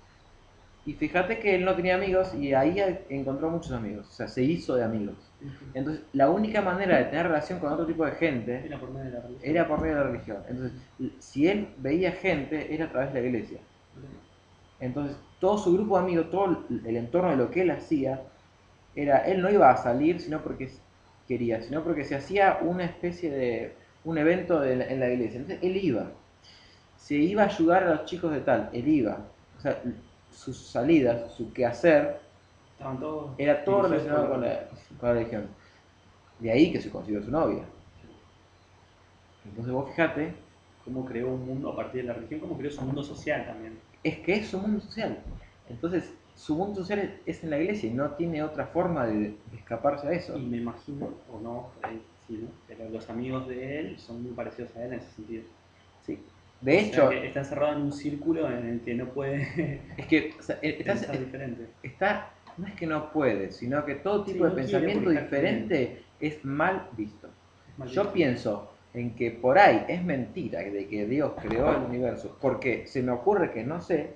Y fíjate que él no tenía amigos y ahí encontró muchos amigos, o sea, se hizo de amigos. Entonces, la única manera de tener relación con otro tipo de gente Era por medio de la religión. era por medio de la religión. Entonces, si él veía gente, era a través de la iglesia. Entonces, todo su grupo de amigos, todo el entorno de lo que él hacía, él no iba a salir sino porque quería, sino porque se hacía una especie de un evento en la iglesia. Entonces, él iba. Se iba a ayudar a los chicos de tal, él iba. O sea, sus salidas, su quehacer, Estaban todos. era todo dirigidos relacionado por- con la religión. De ahí que se consiguió su novia. Entonces vos fijate, Cómo creó un mundo a partir de la religión, cómo creó su mundo social también. es que es su mundo social. Entonces, su mundo social es en la iglesia y no tiene otra forma de escaparse a eso. Y me imagino, o no, por ahí sí, ¿no? Pero los amigos de él son muy parecidos a él en ese sentido. Sí. De hecho, O sea, que está encerrado en un círculo en el que no puede es que o sea, pensar diferente. no es que no puede, sino que todo tipo Sí, de no quiere pensamiento porque está diferente es mal visto. Mal Yo visto. pienso en que por ahí es mentira de que Dios creó el universo, porque se me ocurre que no sé,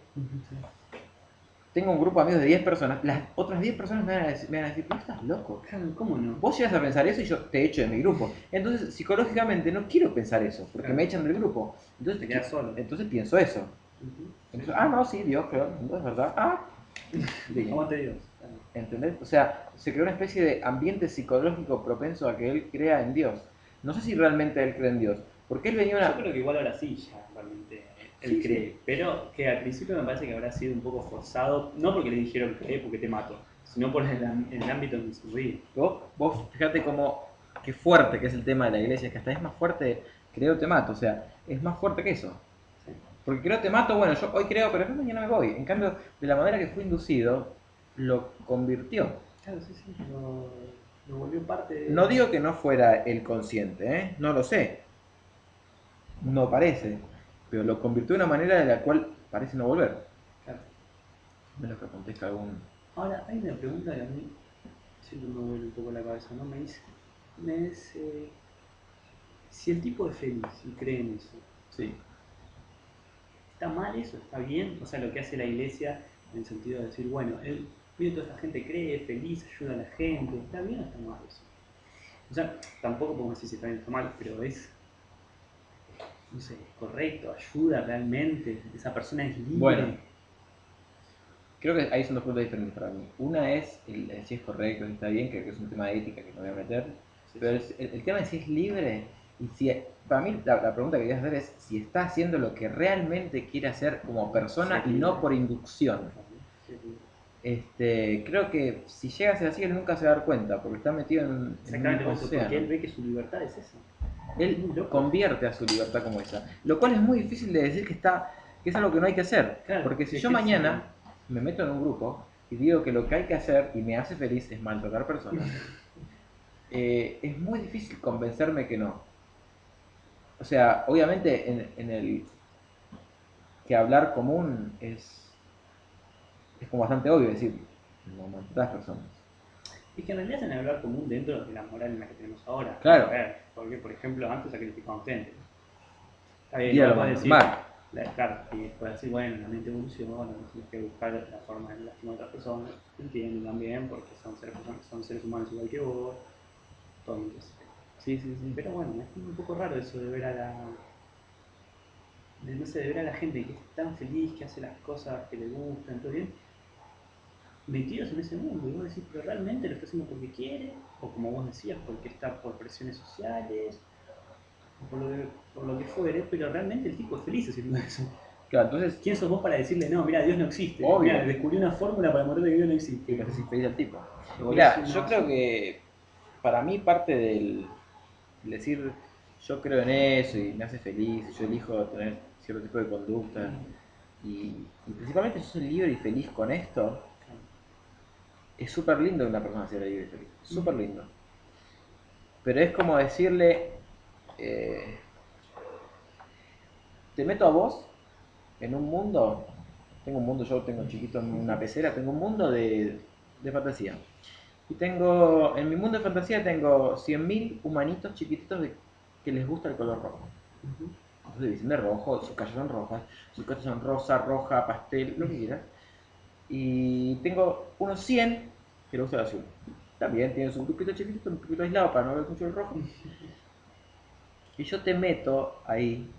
tengo un grupo de amigos de 10 personas, las otras 10 personas me van a decir, ¿no estás loco? Claro, ¿cómo no? Vos llegas a pensar eso y yo te echo de mi grupo. Entonces, psicológicamente no quiero pensar eso, porque Claro. me echan del grupo. Entonces, Te quedas solo. entonces pienso eso. Ujú. Entonces, no, sí, Dios creó el mundo, es verdad. Listo. ¿Cómo te digo? Claro. ¿Entendés? O sea, se creó una especie de ambiente psicológico propenso a que él crea en Dios. No sé si realmente él cree en Dios, porque él venía Yo una... creo que igual ahora sí ya realmente él Sí, cree, pero que al principio me parece que habrá sido un poco forzado, no porque le dijeron cree porque te mato, sino por el ámbito en que se movía. Vos fíjate qué fuerte que es el tema de la iglesia, que hasta es más fuerte, creo te mato, o sea, es más fuerte que eso. Sí. Porque creo te mato, bueno, yo hoy creo, pero después mañana me voy. En cambio, de la manera que fue inducido, lo convirtió. Claro, sí, sí, lo volvió parte de... No digo que no fuera el consciente, ¿eh? No lo sé. No parece. Pero lo convirtió de una manera de la cual parece no volver. Claro. Menos que acontezca algún... Ahora, hay una pregunta que a mí siempre me vuelve un poco la cabeza, ¿no? Me dice, si el tipo es feliz y cree en eso, Sí. ¿está mal eso? ¿Está bien? O sea, lo que hace la iglesia en el sentido de decir, bueno, él, mira, toda esta gente cree, es feliz, ayuda a la gente, ¿está bien o está mal eso? O sea, tampoco podemos decir si está bien o está mal, pero es, no sé, correcto, ayuda realmente, esa persona es libre. Bueno, creo que ahí son dos puntos diferentes para mí. Una es si es correcto, si está bien, que es un tema de ética que no voy a meter. Sí, Pero sí. el tema de si es libre y si... Para mí la pregunta que quería hacer es si está haciendo lo que realmente quiere hacer como persona Sí, y no libre. por inducción. Sí, sí. Creo que si llega a ser así, él nunca se va a dar cuenta, porque está metido en Exactamente, un por eso, océano. porque él ve que su libertad es esa. Él Muy loco. convierte a su libertad como esa. Lo cual es muy difícil de decir que es algo que no hay que hacer. Claro, Porque si es yo que mañana me meto en un grupo y digo que lo que hay que hacer y me hace feliz es maltratar personas, es muy difícil convencerme que no. O sea, obviamente en el que hablar común es como bastante obvio decir, no maltratas personas. Es que en realidad es en hablar común dentro de la moral en la que tenemos ahora. Claro. A ver, porque por ejemplo antes sacrificaban gente. Está bien, Y a igual lo puedes más decir, normal. claro, y puedes decir, bueno, la mente evoluciona, tienes que buscar la forma de lastimar a otras personas. Entiendo también, porque son seres humanos igual que vos, todo eso. Sí, sí, sí. Pero bueno, es un poco raro eso de ver a no sé, de ver a la gente que es tan feliz, que hace las cosas que le gustan, todo bien, metidos en ese mundo. Y vos decís, pero realmente lo está haciendo porque quiere, o como vos decías, porque está por presiones sociales, o por lo que fuere, pero realmente el tipo es feliz haciendo eso. Claro, entonces, ¿Quién sos vos para decirle, no, mira, Dios no existe? Obvio. Mira, descubrí una fórmula para mostrar que Dios no y existe. lo haces feliz al tipo. O Mira, es una yo creo basura. que para mí parte del decir yo creo en eso y me hace feliz, yo elijo tener cierto tipo de conducta y principalmente yo soy libre y feliz con esto, es súper lindo que una persona sea libre y feliz, súper lindo. Pero es como decirle, eh, te meto a vos en un mundo, tengo un mundo, yo tengo chiquito en una pecera, tengo un mundo de fantasía. Y tengo, en mi mundo de fantasía tengo 100.000 humanitos chiquititos que les gusta el color rojo. Entonces dicen de rojo, sus calles son rojas, sus cosas son rosa, roja, pastel, lo que quieras. Y tengo unos 100 que les gusta el azul. También tienen su grupito chiquitito, un poquito aislado para no ver mucho el rojo. Y yo te meto ahí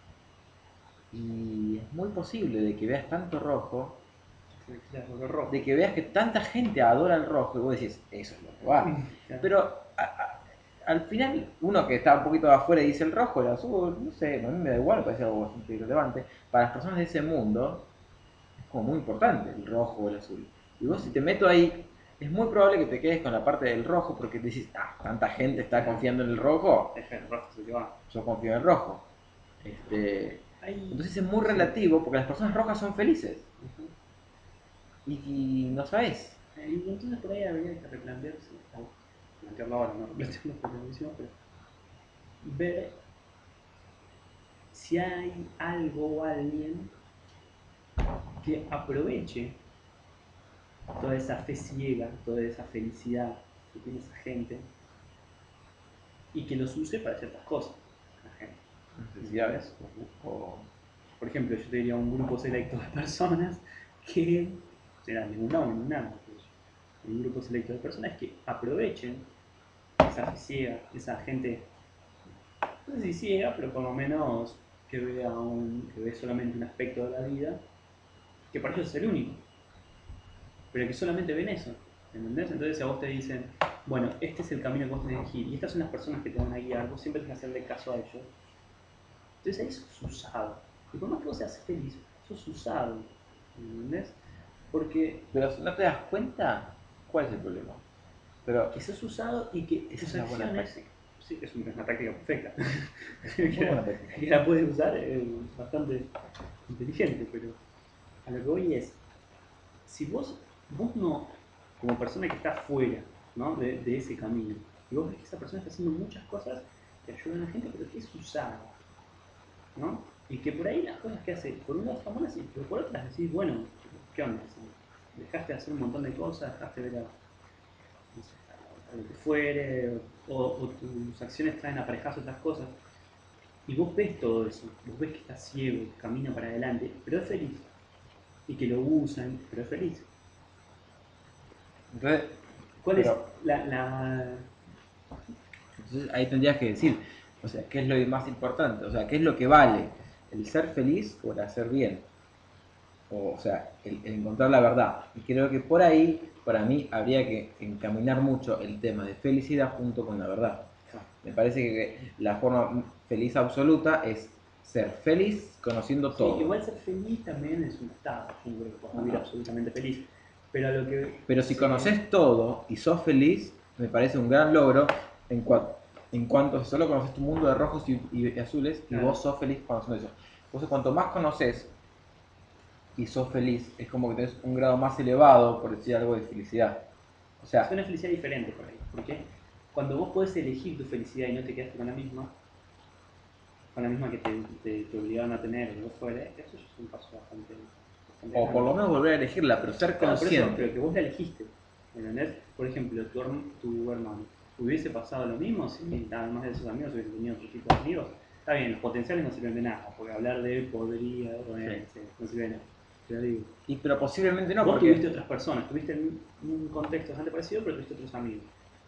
y es muy posible de que veas tanto rojo, de que veas que tanta gente adora el rojo y vos decís, eso es lo que va. Pero al final, uno que está un poquito afuera y dice el rojo, el azul, no sé, a mí me da igual, me parece algo bastante irrelevante. Para las personas de ese mundo es como muy importante el rojo o el azul. Y vos si te meto ahí, es muy probable que te quedes con la parte del rojo porque te decís, tanta gente está confiando en el rojo, Es el rojo se te va. yo confío en el rojo. Entonces es muy relativo porque las personas rojas son felices. Y no sabes. Y entonces por ahí habría que replantearse, o plantearlo ahora, no replantearlo porque lo hicimos, pero ver si hay algo o alguien que aproveche toda esa fe ciega, toda esa felicidad que tiene esa gente y que los use para ciertas cosas. La gente. Necesidades. Por ejemplo, yo te diría un grupo selecto de personas que, será ningún nombre, ningún nada, un grupo selecto de personas que aprovechen esa fe ciega, esa gente, no sé si ciega, pero por lo menos que ve solamente un aspecto de la vida, que para ellos es el único, pero que solamente ven eso, ¿entendés? Entonces a vos te dicen, bueno, este es el camino que vos tenés que elegir, y estas son las personas que te van a guiar, vos siempre tenés que hacerle caso a ellos. Entonces ahí sos usado, y por más que vos seas feliz, sos usado, ¿entendés? Porque Pero no te das cuenta cuál es el problema. Pero que sos usado y que esa tus es una buena acciones, práctica. sí, es una táctica perfecta, Muy buena práctica. que la puedes usar bastante inteligente, pero a lo que voy es, si vos no, como persona que está fuera, ¿no? de ese camino, y vos ves que esa persona está haciendo muchas cosas que ayudan a la gente, pero que es usada, ¿no? Y que por ahí las cosas que hace, por un lado están buenas, pero por otras decís, bueno, ¿qué onda? Dejaste de hacer un montón de cosas, dejaste de ver no sé, a lo que fuere, o tus acciones traen aparejadas otras cosas, y vos ves todo eso, vos ves que está ciego, que camina para adelante, pero es feliz, y que lo usan, pero es feliz. Entonces, ¿Cuál es pero, entonces ahí tendrías que decir, o sea, ¿qué es lo más importante? O sea, ¿qué es lo que vale? ¿El ser feliz o el hacer bien? O sea, el encontrar la verdad. Y creo que por ahí, para mí, habría que encaminar mucho el tema de felicidad junto con la verdad. Me parece que la forma feliz absoluta es ser feliz conociendo Sí, todo. igual ser feliz también es un estado, yo no creo que puedas vivir absolutamente feliz. Pero a lo que. Pero si sí, conoces todo y sos feliz, me parece un gran logro en cuanto solo conoces tu mundo de rojos y azules y Claro. vos sos feliz cuando sos eso. Entonces, cuanto más conoces y sos feliz, es como que tenés un grado más elevado, por decir algo, de felicidad. O Es sea, una felicidad diferente por ahí. Porque cuando vos podés elegir tu felicidad y no te quedaste con la misma que te obligaron a tener o lo que fuere, eso ya es un paso bastante o por lo grande. menos volver a elegirla, pero ser Claro, por eso, consciente. pero que vos la elegiste. ¿Entendés? Por ejemplo, tu hermano, ¿hubiese pasado lo mismo si además de sus amigos hubiese tenido otro tipo de amigos? Está bien, los potenciales no sirven de nada, porque hablar de él podría, no sirve de nada. Te lo digo. Pero posiblemente no, Vos porque... tuviste otras personas, tuviste en un contexto bastante parecido, pero tuviste otros amigos.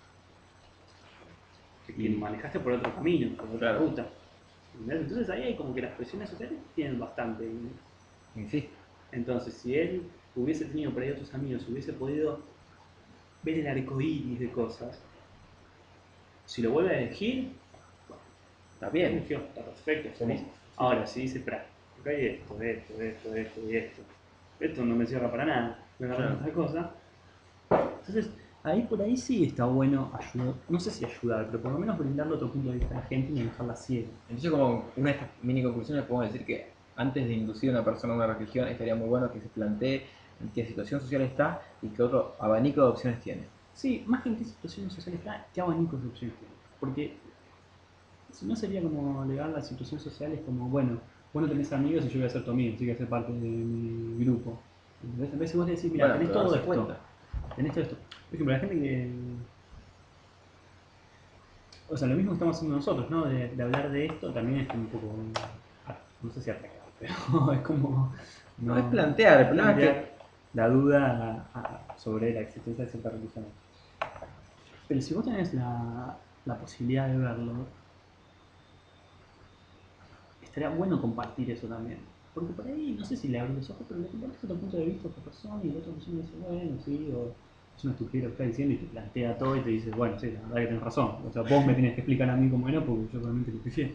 Que manejaste por otro camino, por otra Claro. ruta. ¿Entendés? Entonces ahí hay como que las presiones sociales tienen bastante. Y sí, Entonces, si él hubiese tenido por ahí otros amigos, hubiese podido ver el arco iris de cosas, si lo vuelve a elegir, bueno, está lo bien. eligió, está perfecto, Somos- feliz. Ahora, si dice, espera, acá hay esto y esto. Esto no me cierra para nada, me agarra Claro. otra cosa. Entonces, ahí por ahí sí está bueno ayudar, no sé si ayudar, pero por lo menos brindarle otro punto de vista a la gente y no dejarla ciega. Entonces, como una de estas mini conclusiones, podemos decir que antes de inducir a una persona a una religión, estaría muy bueno que se plantee en qué situación social está y qué otro abanico de opciones tiene. Sí, más que en qué situación social está, qué abanicos de opciones tiene. Porque si no sería como legal la situación social, es como, bueno, vos no tenés amigos y yo voy a ser tu amigo, así que voy a ser parte de mi grupo. ¿Entendés? En vez de vos decís, mira, Bueno, tenés pero todo darse esto, cuenta. tenés todo esto. Por ejemplo, la gente que. O sea, lo mismo que estamos haciendo nosotros, ¿no? De hablar de esto también es como un poco. No sé si atacar, pero es como. No es plantear, el problema es plantear que... la duda sobre la existencia de cierta religión. Pero si vos tenés la posibilidad de verlo, estaría bueno compartir eso también. Porque por ahí, no sé si le abres los ojos, pero le compartes otro punto de vista a otra persona y la otra persona dice, bueno, sí, o es una estupidez lo que está diciendo y te plantea todo y te dice, bueno, sí, la verdad que tenés razón. O sea, vos me tenés que explicar a mí cómo era porque yo realmente lo pifié.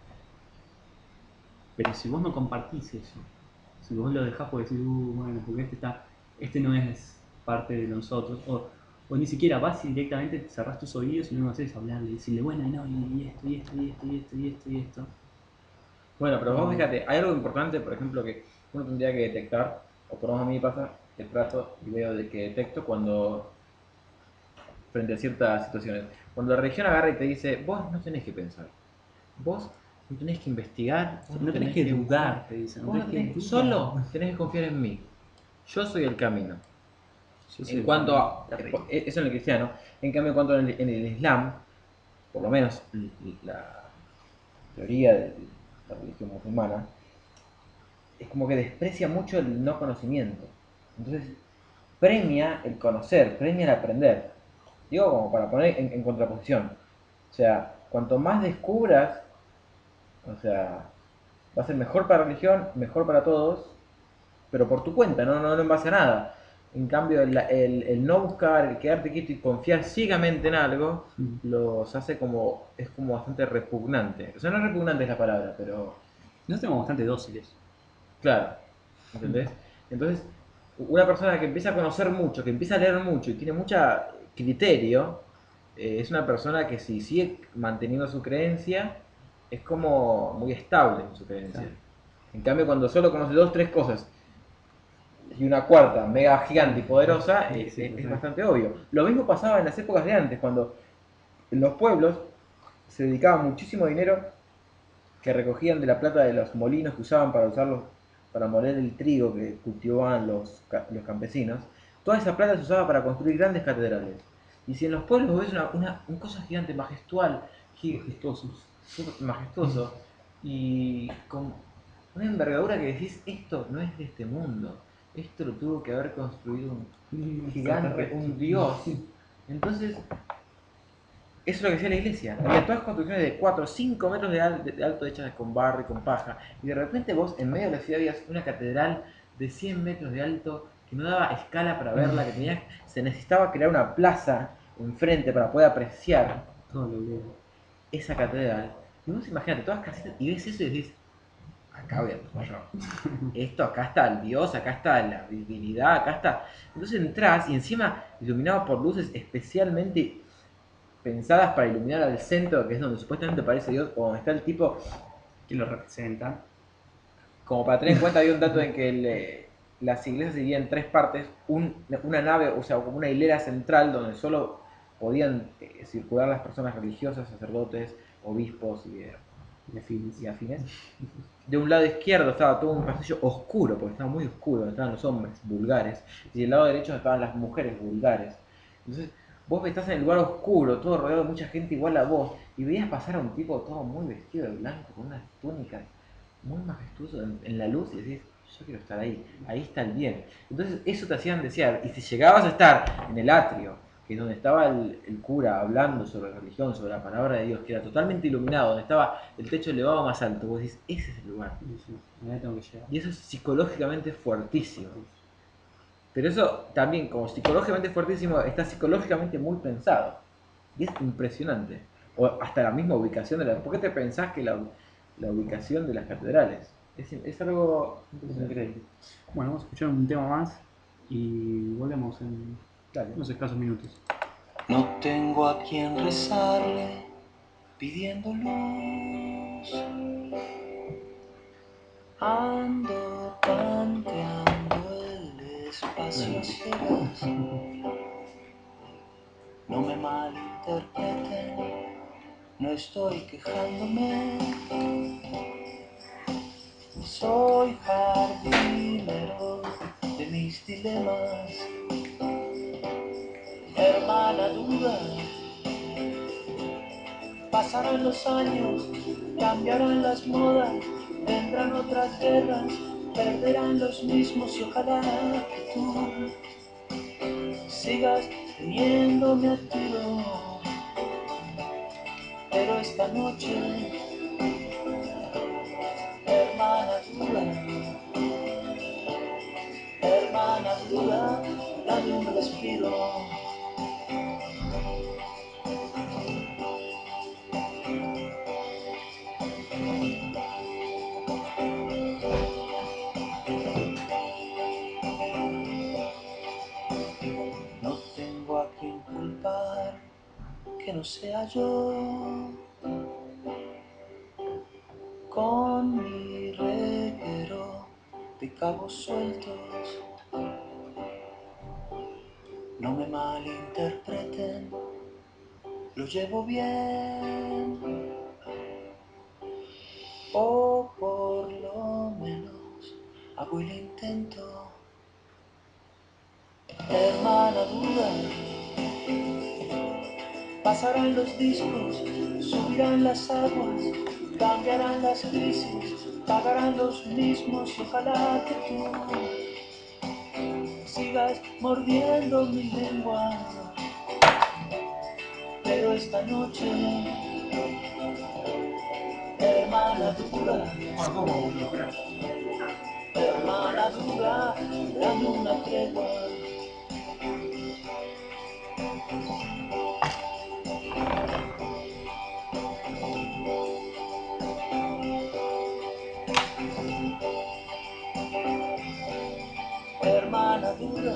Pero si vos no compartís eso, si vos lo dejás porque decís, bueno, porque este no es parte de nosotros, o ni siquiera vas y directamente te cerrás tus oídos y no haces hablarle y decirle, bueno, no, y esto, y esto, y esto, y esto, y esto, y esto. Bueno, pero vos No. fíjate, hay algo importante, por ejemplo, que uno tendría que detectar, o por lo menos a mí me pasa, que trato y veo de que detecto cuando, frente a ciertas situaciones, cuando la religión agarra y te dice, vos no tenés que pensar, vos no tenés que investigar, vos No tenés que dudar, te dicen. vos no solo tenés que confiar en mí, yo soy el camino. Yo En cuanto a, eso en el cristiano, en cambio en cuanto en el Islam, por lo menos la teoría de la religión musulmana, es como que desprecia mucho el no conocimiento. Entonces, premia el conocer, premia el aprender. Digo, como para poner en contraposición. O sea, cuanto más descubras, o sea, va a ser mejor para la religión, mejor para todos, pero por tu cuenta, no en base a nada. En cambio, el no buscar, el quedarte quieto y confiar ciegamente en algo, los hace como, es como bastante repugnante. O sea, no repugnante es la palabra, pero Nosotros somos bastante dóciles. claro, ¿entendés? Entonces, una persona que empieza a conocer mucho, que empieza a leer mucho y tiene mucho criterio, es una persona que si sigue manteniendo su creencia, es como muy estable en su creencia. Claro. En cambio, cuando solo conoce dos, tres cosas y una cuarta mega gigante y poderosa, Sí, es, sí, es sí. bastante obvio. Lo mismo pasaba en las épocas de antes, cuando en los pueblos se dedicaba muchísimo dinero que recogían de la plata de los molinos que usaban para usarlos para moler el trigo que cultivaban los campesinos. Toda esa plata se usaba para construir grandes catedrales. Y si en los pueblos ves un cosa gigante, majestual, Majestuosos. majestuoso, y con una envergadura que decís, esto no es de este mundo, esto lo tuvo que haber construido un gigante, un dios. Entonces, eso es lo que decía la iglesia. Había todas construcciones de 4 o 5 metros de alto hechas con barro y con paja. Y de repente vos en medio de la ciudad veías una catedral de 100 metros de alto que no daba escala para verla, que se necesitaba crear una plaza enfrente para poder apreciar Todo lo que. esa catedral. Y vos imagínate, todas casitas y ves eso y decís, acá voy a estar yo. Esto, acá está el dios, acá está la divinidad, acá está. Entonces entras y encima iluminado por luces especialmente pensadas para iluminar al centro, que es donde supuestamente aparece Dios, o donde está el tipo, ¿Quién lo representa? como para tener en cuenta, había un dato en que las iglesias se dividían en tres partes, una nave, o sea, como una hilera central donde solo podían circular las personas religiosas, sacerdotes, obispos y afines. De un lado izquierdo estaba todo un pasillo oscuro, porque estaba muy oscuro, donde estaban los hombres vulgares, y del lado derecho estaban las mujeres vulgares. Entonces, vos estás en el lugar oscuro, todo rodeado de mucha gente igual a vos, y veías pasar a un tipo todo muy vestido de blanco, con unas túnicas, muy majestuoso en la luz, y decís, yo quiero estar ahí está el bien. Entonces, eso te hacían desear, y si llegabas a estar en el atrio, que es donde estaba el cura hablando sobre religión, sobre la palabra de Dios, que era totalmente iluminado, donde estaba el techo elevado más alto, vos decís, ese es el lugar. Ahí tengo que llegar. Y eso es psicológicamente fuertísimo. Pero eso también, como psicológicamente fuertísimo, está psicológicamente muy pensado. Y es impresionante. O hasta la misma ubicación de la... ¿Por qué te pensás que la ubicación de las catedrales? Es algo increíble. Bueno, vamos a escuchar un tema más y volvemos en Dale. unos escasos minutos. No tengo a quien rezarle pidiendo luz. Ando tanteando el espacio a ciegas. No me malinterpreten, no estoy quejándome. Soy jardinero de mis dilemas. Hermana duda, pasarán los años, cambiarán las modas, vendrán otras guerras, perderán los mismos y ojalá que tú sigas teniéndome a tiro. Pero esta noche, hermana dura, dame un respiro. No tengo a quien culpar que no sea yo. Con mi reguero de cabos sueltos, no me malinterpreten, lo llevo bien, o por lo menos hago el intento. Hermana duda, pasarán los discos, subirán las aguas, cambiarán las crisis, pagarán los mismos y ojalá que tú sigas mordiendo mi lengua. Pero esta noche, hermana dura, dame una tregua. Hermana dura,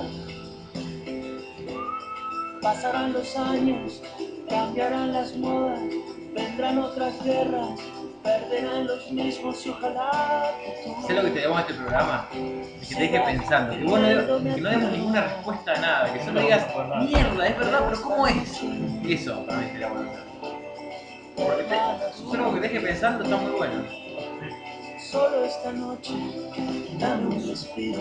pasarán los años, cambiarán las modas, vendrán otras guerras, perderán los mismos y ojalá que tú Sé lo que te damos a este programa, que te deje pensando, que vos que no demos ninguna respuesta a nada, que solo digas, mierda, es verdad, pero ¿cómo es? Eso para mí sería bueno hacer. Porque solo que te deje pensando está muy bueno. solo esta noche, dame un respiro.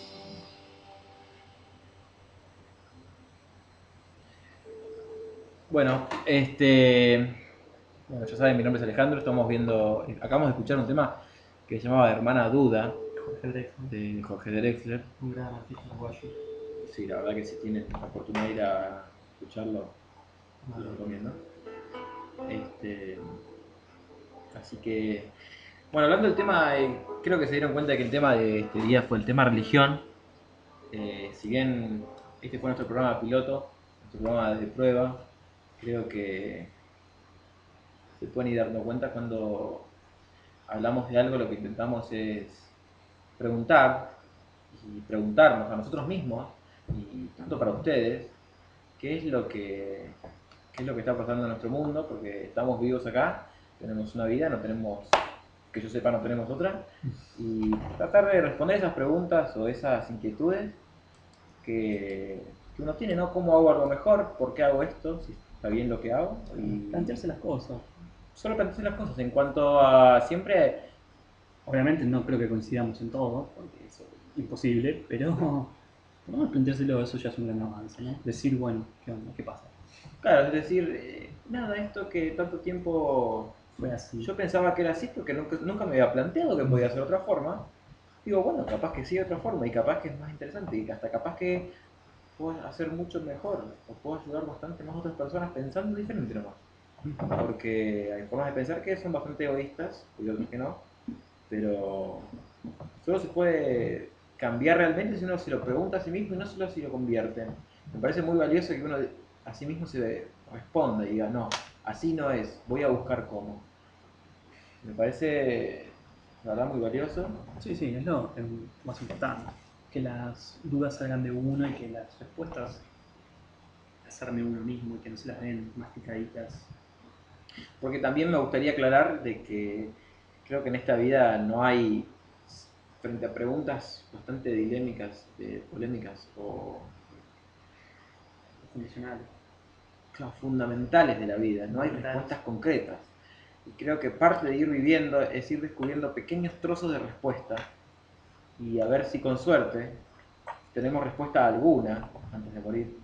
Bueno, bueno, ya saben, mi nombre es Alejandro, acabamos de escuchar un tema que se llamaba Hermana Duda, de Jorge Drexler. Un gran artista uruguayo. Sí, la verdad que si tienen la oportunidad de ir a escucharlo, lo recomiendo. Así que, bueno, hablando del tema, creo que se dieron cuenta de que el tema de este día fue el tema religión. Si bien este fue nuestro programa piloto, nuestro programa de prueba, creo que se pueden ir dando cuenta cuando hablamos de algo, lo que intentamos es preguntar y preguntarnos a nosotros mismos y tanto para ustedes qué es lo que está pasando en nuestro mundo, porque estamos vivos acá, tenemos una vida, no tenemos que yo sepa no tenemos otra, y tratar de responder esas preguntas o esas inquietudes que uno tiene, ¿no? ¿Cómo hago algo mejor? ¿Por qué hago esto? Si está bien lo que hago. Y Plantearse las cosas. solo plantearse las cosas en cuanto a siempre. Obviamente no creo que coincidamos en todo, porque eso es imposible, pero por lo menos planteárselo, eso ya es un gran avance, ¿no? Decir, bueno, ¿qué onda? ¿Qué pasa? Claro, es decir, nada, esto que tanto tiempo Fue así. yo pensaba que era así porque nunca me había planteado que podía ser de otra forma. Digo, bueno, capaz que sí de otra forma y capaz que es más interesante y que hasta capaz que puedo hacer mucho mejor o puedo ayudar bastante más a otras personas pensando diferente nomás. Porque hay formas de pensar que son bastante egoístas y otras que no, pero solo se puede cambiar realmente si uno se lo pregunta a sí mismo y no solo si lo convierte. Me parece muy valioso que uno a sí mismo se responda y diga, no, así no es, voy a buscar cómo. Me parece, la verdad, muy valioso. Sí, sí, es lo más importante. Que las dudas salgan de uno y que las respuestas las arme uno mismo y que no se las den masticaditas. Porque también me gustaría aclarar de que creo que en esta vida no hay, frente a preguntas bastante dilémicas, polémicas o Condicionales. claro, fundamentales de la vida, no hay respuestas concretas. Y creo que parte de ir viviendo es ir descubriendo pequeños trozos de respuesta y a ver si con suerte tenemos respuesta alguna antes de morir.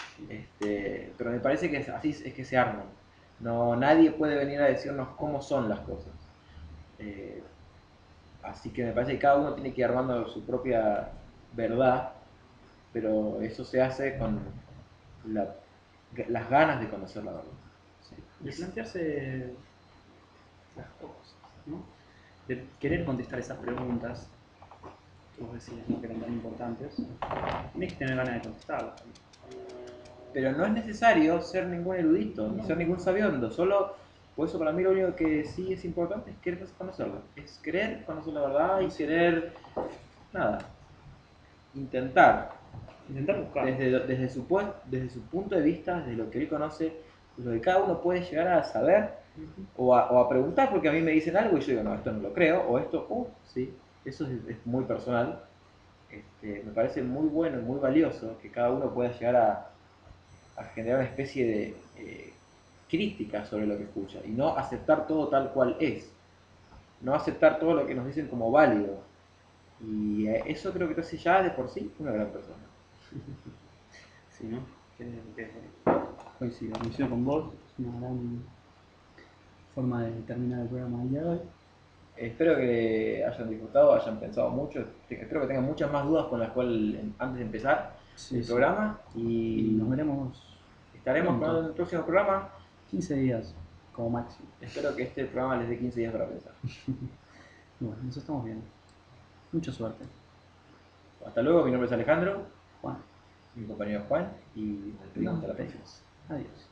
Pero me parece que así es que se arman. No, nadie puede venir a decirnos cómo son las cosas. Eh, Así que me parece que cada uno tiene que ir armando su propia verdad, pero eso se hace con la- las ganas de conocer la verdad. Sí. Y plantearse las cosas, ¿no? De querer contestar esas preguntas que vos decías, ¿no? Que eran tan importantes, tenés que tener ganas de contestarlas también. Pero no es necesario ser ningún erudito, ni ser ningún sabiondo, solo, por eso para mí lo único que sí es importante es querer conocerlo, es querer conocer la verdad y querer, nada, intentar, Intentar buscar. desde su punto de vista, desde lo que él conoce, lo que cada uno puede llegar a saber o a preguntar, porque a mí me dicen algo y yo digo, no, esto no lo creo, o esto, sí, eso es muy personal. Me parece muy bueno y muy valioso que cada uno pueda llegar a generar una especie de crítica sobre lo que escucha y no aceptar todo tal cual es, no aceptar todo lo que nos dicen como válido. Y eso creo que te hace ya de por sí una gran persona. Sí, ¿no? Que coincido con vos, es una gran forma de terminar el programa del día de hoy. Espero que hayan disfrutado, hayan pensado mucho, espero que tengan muchas más dudas con las cuales antes de empezar Sí, el sí. programa Y y nos veremos estaremos pronto. con el próximo programa. 15 días como máximo. Espero que este programa les dé 15 días para pensar. Bueno, nos estamos viendo. Mucha suerte. Hasta luego, mi nombre es Alejandro, Juan. mi compañero Juan y nos despedimos hasta la próxima. Adiós. Adiós.